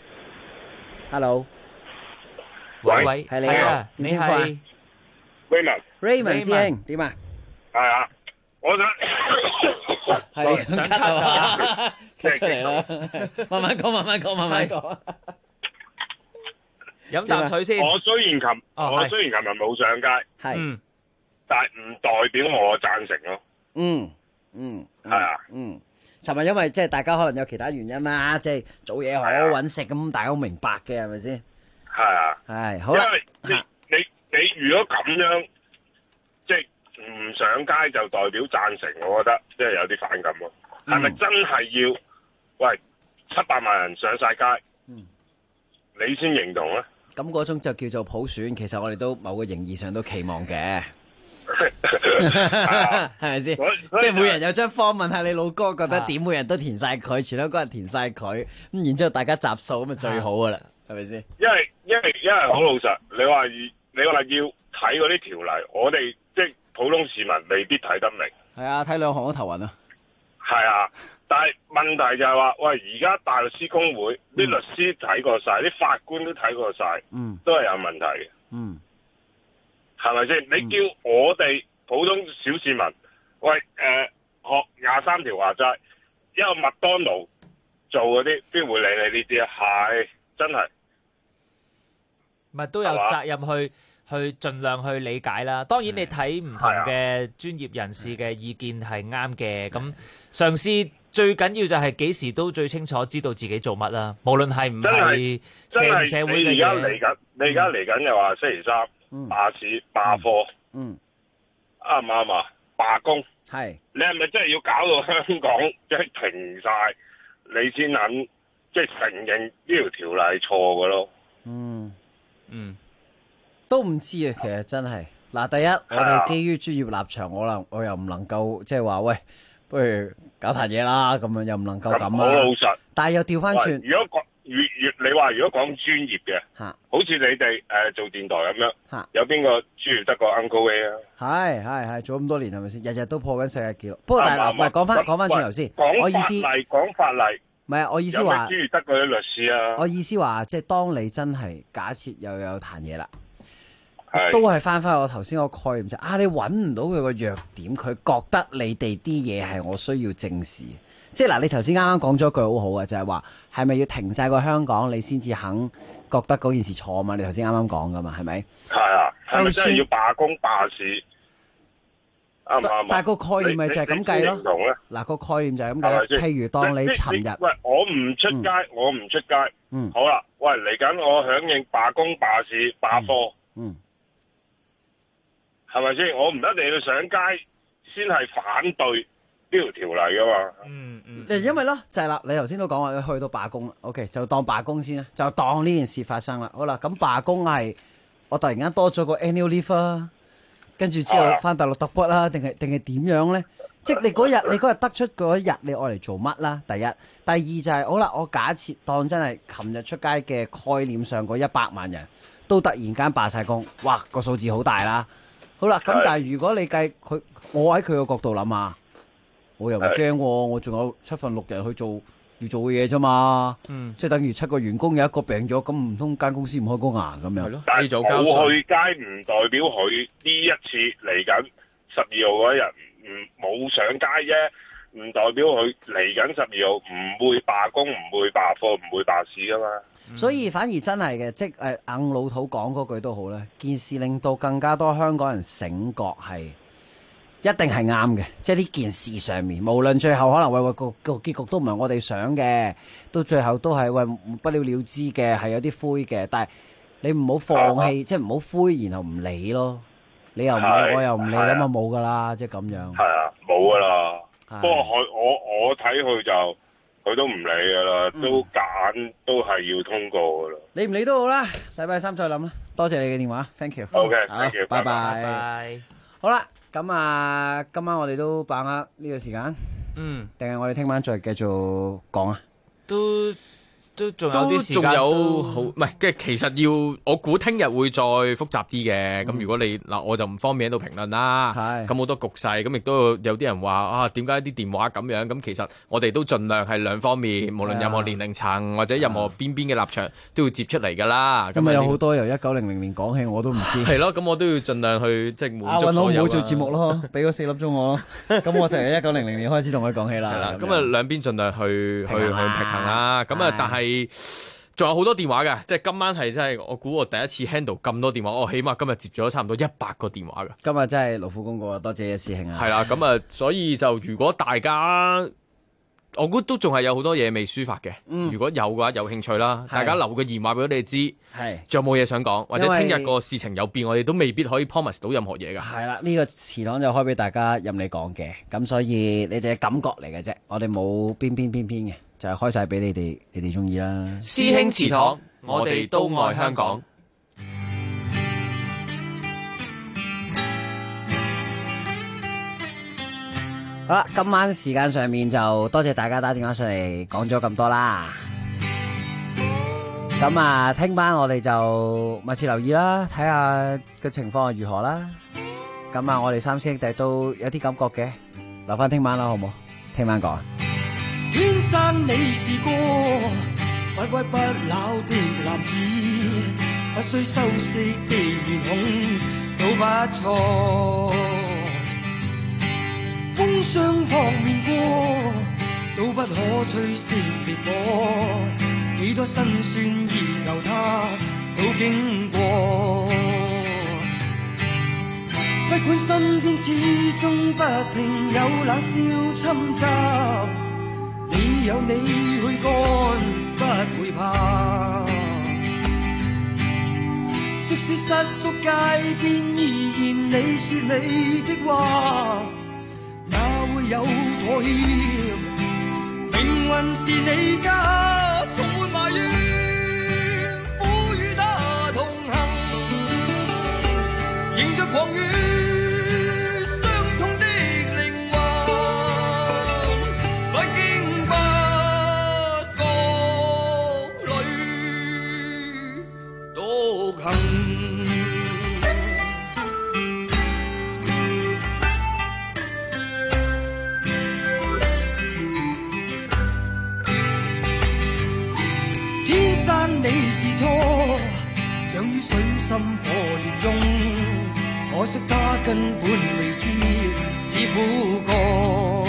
，Hello， 喂， 係你啊， 你係 Raymond 師兄點啊？ 係啊，我想係你想咳啊？咳出嚟啦，慢慢講， 飲啖水先。 我雖然琴日冇上街，但係唔代表我贊成咯。係啊。 尋日因為即係大家可能有其他原因啦，即係做嘢好揾食咁，大家好明白嘅係咪先？ 係啊。 係好啦。 因為你如果咁樣即係唔上街就代表贊成，我覺得即係有啲反感咯。係咪真係要喂700萬人上晒街？你先認同咧？ 咁嗰種就叫做普選，其實我哋都某個形義上都期望嘅。係咪先？即係每人有張方，問下你老哥覺得點？每人都填晒佢，全香港人填晒佢，咁然之後大家集數咁啊最好噶啦。 係咪先？ 因為好老實，你話要睇嗰啲條例，我哋即係普通市民未必睇得明。 係啊，睇兩行都頭暈啊。 係啊，但係問題就係話，喂，而家大律師公會啲律師睇過晒，啲法官都睇過晒，都係有問題嘅。係咪先？你叫我哋普通小市民，喂，學23條話齋，一個麥當勞做嗰啲，邊會理你呢啲啊？係真係， 咪都有責任去盡量去理解啦。當然你睇唔同嘅專業人士嘅意見係啱嘅。咁嘗試最緊要就係幾時都最清楚知道自己做乜啦。無論係唔係社會嘅嘢。你而家嚟緊又話星期三罷市罷課，啱唔啱啊？罷工係， 你係咪真係要搞到香港即係停晒，你先肯即係承認呢條條例係錯嘅咯？ 都唔知啊，其實真係嗱，第一我哋基於專業立場，我又唔能夠即係話喂，不如搞壇嘢啦，咁樣又唔能夠咁啊。 好老實， 但係又調翻轉， 如果你話如果講專業嘅，好似你哋做電台咁樣，有邊個專業得過 Uncle A 啊？ 係做咁多年係咪先？日日都破緊世界紀錄。不過但係唔係講翻轉頭先，我意思講法例， 唔係我意思話， 有咩專業得過啲律師啊？ 我意思話，即係當你真係假設又有壇嘢啦。都係翻我頭先個概念就你揾唔到佢個弱點，佢覺得你哋啲嘢係我需要正視。即係嗱，你頭先啱啱講咗句好好嘅，就係話係咪要停晒個香港，你先至肯覺得嗰件事錯嘛？你頭先啱啱講噶嘛，係咪？ 係啊，係咪真係要罷工罷市？啱唔啱？ 但係個概念咪就係咁計咯。嗱，個概念就係咁計。譬如當你尋日， 喂，我唔出街，好啦，喂，嚟緊我響應罷工罷市罷課。係咪先？我唔一定要上街先係反對呢條條例噶嘛。 因為咯，就係啦，你頭先都講話去到罷工啦。OK， 就當罷工先啦，就當呢件事發生啦。好啦，咁罷工係我突然間多咗個 annual leave 啊，跟住之後翻大陸揼骨啦，定係點樣咧？即係你嗰日得出嗰一日，你愛嚟做乜啦？第一，第二就係好啦，我假設當真係琴日出街嘅概念上嗰100萬人都突然間罷晒工，哇，個數字好大啦。好啦，咁但係如果你計佢，我喺佢個角度諗啊，我又唔驚喎，我仲有7分6日去做要做嘅嘢啫嘛，即係等於7個員工有1個病咗，咁唔通間公司唔開工啊？咁樣。 但係冇去街唔代表佢呢一次嚟緊12號嗰一日冇上街啫，唔代表佢嚟緊12號唔會罷工、唔會罷課、唔會罷市噶嘛。 所以反而真係嘅，即係硬老土講嗰句都好啦，件事令到更加多香港人醒覺係一定係啱嘅，即係呢件事上面，無論最後可能喂個結局都唔係我哋想嘅，到最後都係喂不了了之嘅，係有啲灰嘅，但係你唔好放棄，即係唔好灰，然後唔理咯，你又唔理，我又唔理，咁啊冇噶啦，即係咁樣。 係啊，冇噶啦。不過我睇佢就。佢都唔理噶啦，都夾硬都係要通過噶啦。 理唔理都好啦，禮拜三再諗啦。多謝你嘅電話 ，thank you。 OK，thank you， 拜拜。好啦，咁啊，今晚我哋都把握呢個時間，定係我哋聽晚再繼續講啊？ 都仲有啲時間， 好唔係嘅。其實要我估聽日會再複雜啲嘅。咁如果你嗱，我就唔方便喺度評論啦。咁好多局勢，咁亦都有啲人話啊，點解啲電話咁樣？咁其實我哋都盡量係兩方面，無論任何年齡層或者任何邊嘅立場都要接出嚟㗎啦。 咁有好多由1900年講起，我都唔知。 係咯，咁我都要盡量去即係滿足所有。 唔好做節目咯，俾嗰4粒鐘我咯。咁我就由1900年開始同佢講起啦。 係啦，咁啊兩邊盡量去平衡啦。咁啊，但係。仲有好多電話嘅，即係今晚係真係我估我第一次 handle 咁多電話，我起碼今日接咗差唔多100個電話嘅。 今日真係勞苦功高啊！多謝師兄啊。 係啦，咁啊，所以就如果大家，我估都仲係有好多嘢未抒發嘅。如果有嘅話，有興趣啦，大家留個言話俾我哋知。係。仲有冇嘢想講？或者聽日個事情有變，我哋都未必可以 promise 到任何嘢㗎。 係啦，呢個祠堂就開俾大家任你講嘅，咁所以你哋嘅感覺嚟嘅啫，我哋冇邊嘅。就係開晒俾你哋中意啦。 師兄祠堂，我哋都愛香港。 好啦，今晚時間上面就多謝大家打電話上嚟講咗咁多啦。咁咁啊，聽晚我哋就密切留意啦，睇下個情況係如何啦。咁啊，我哋三兄弟都有啲感覺嘅，留翻聽晚啦，好唔好？聽晚講。 天生你是個乖乖不老的男子，不需修飾的面孔都不錯。風霜撲面過，都不可吹熄烈火。幾多辛酸而由他都經過。不管身邊始終不停有冷笑侵襲，你有你去幹，不會怕。即使失縮街邊，依然你是你的話，哪會有妥協？命運是你家，充滿埋怨，苦與他同行，迎着狂雨。你是錯，長於水深火熱中，可惜他根本未知，只苦幹。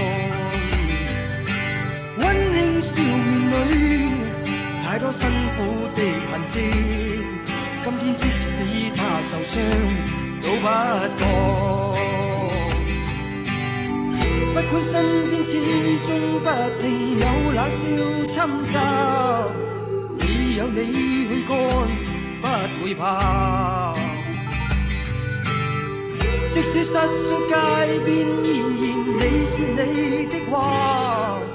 溫馨笑面裏，太多辛苦的痕跡，今天即使他受傷，都不覺。不管身邊始終不停有冷笑侵襲，有你去幹，不會怕。即使失縮街邊，依然你說你的話。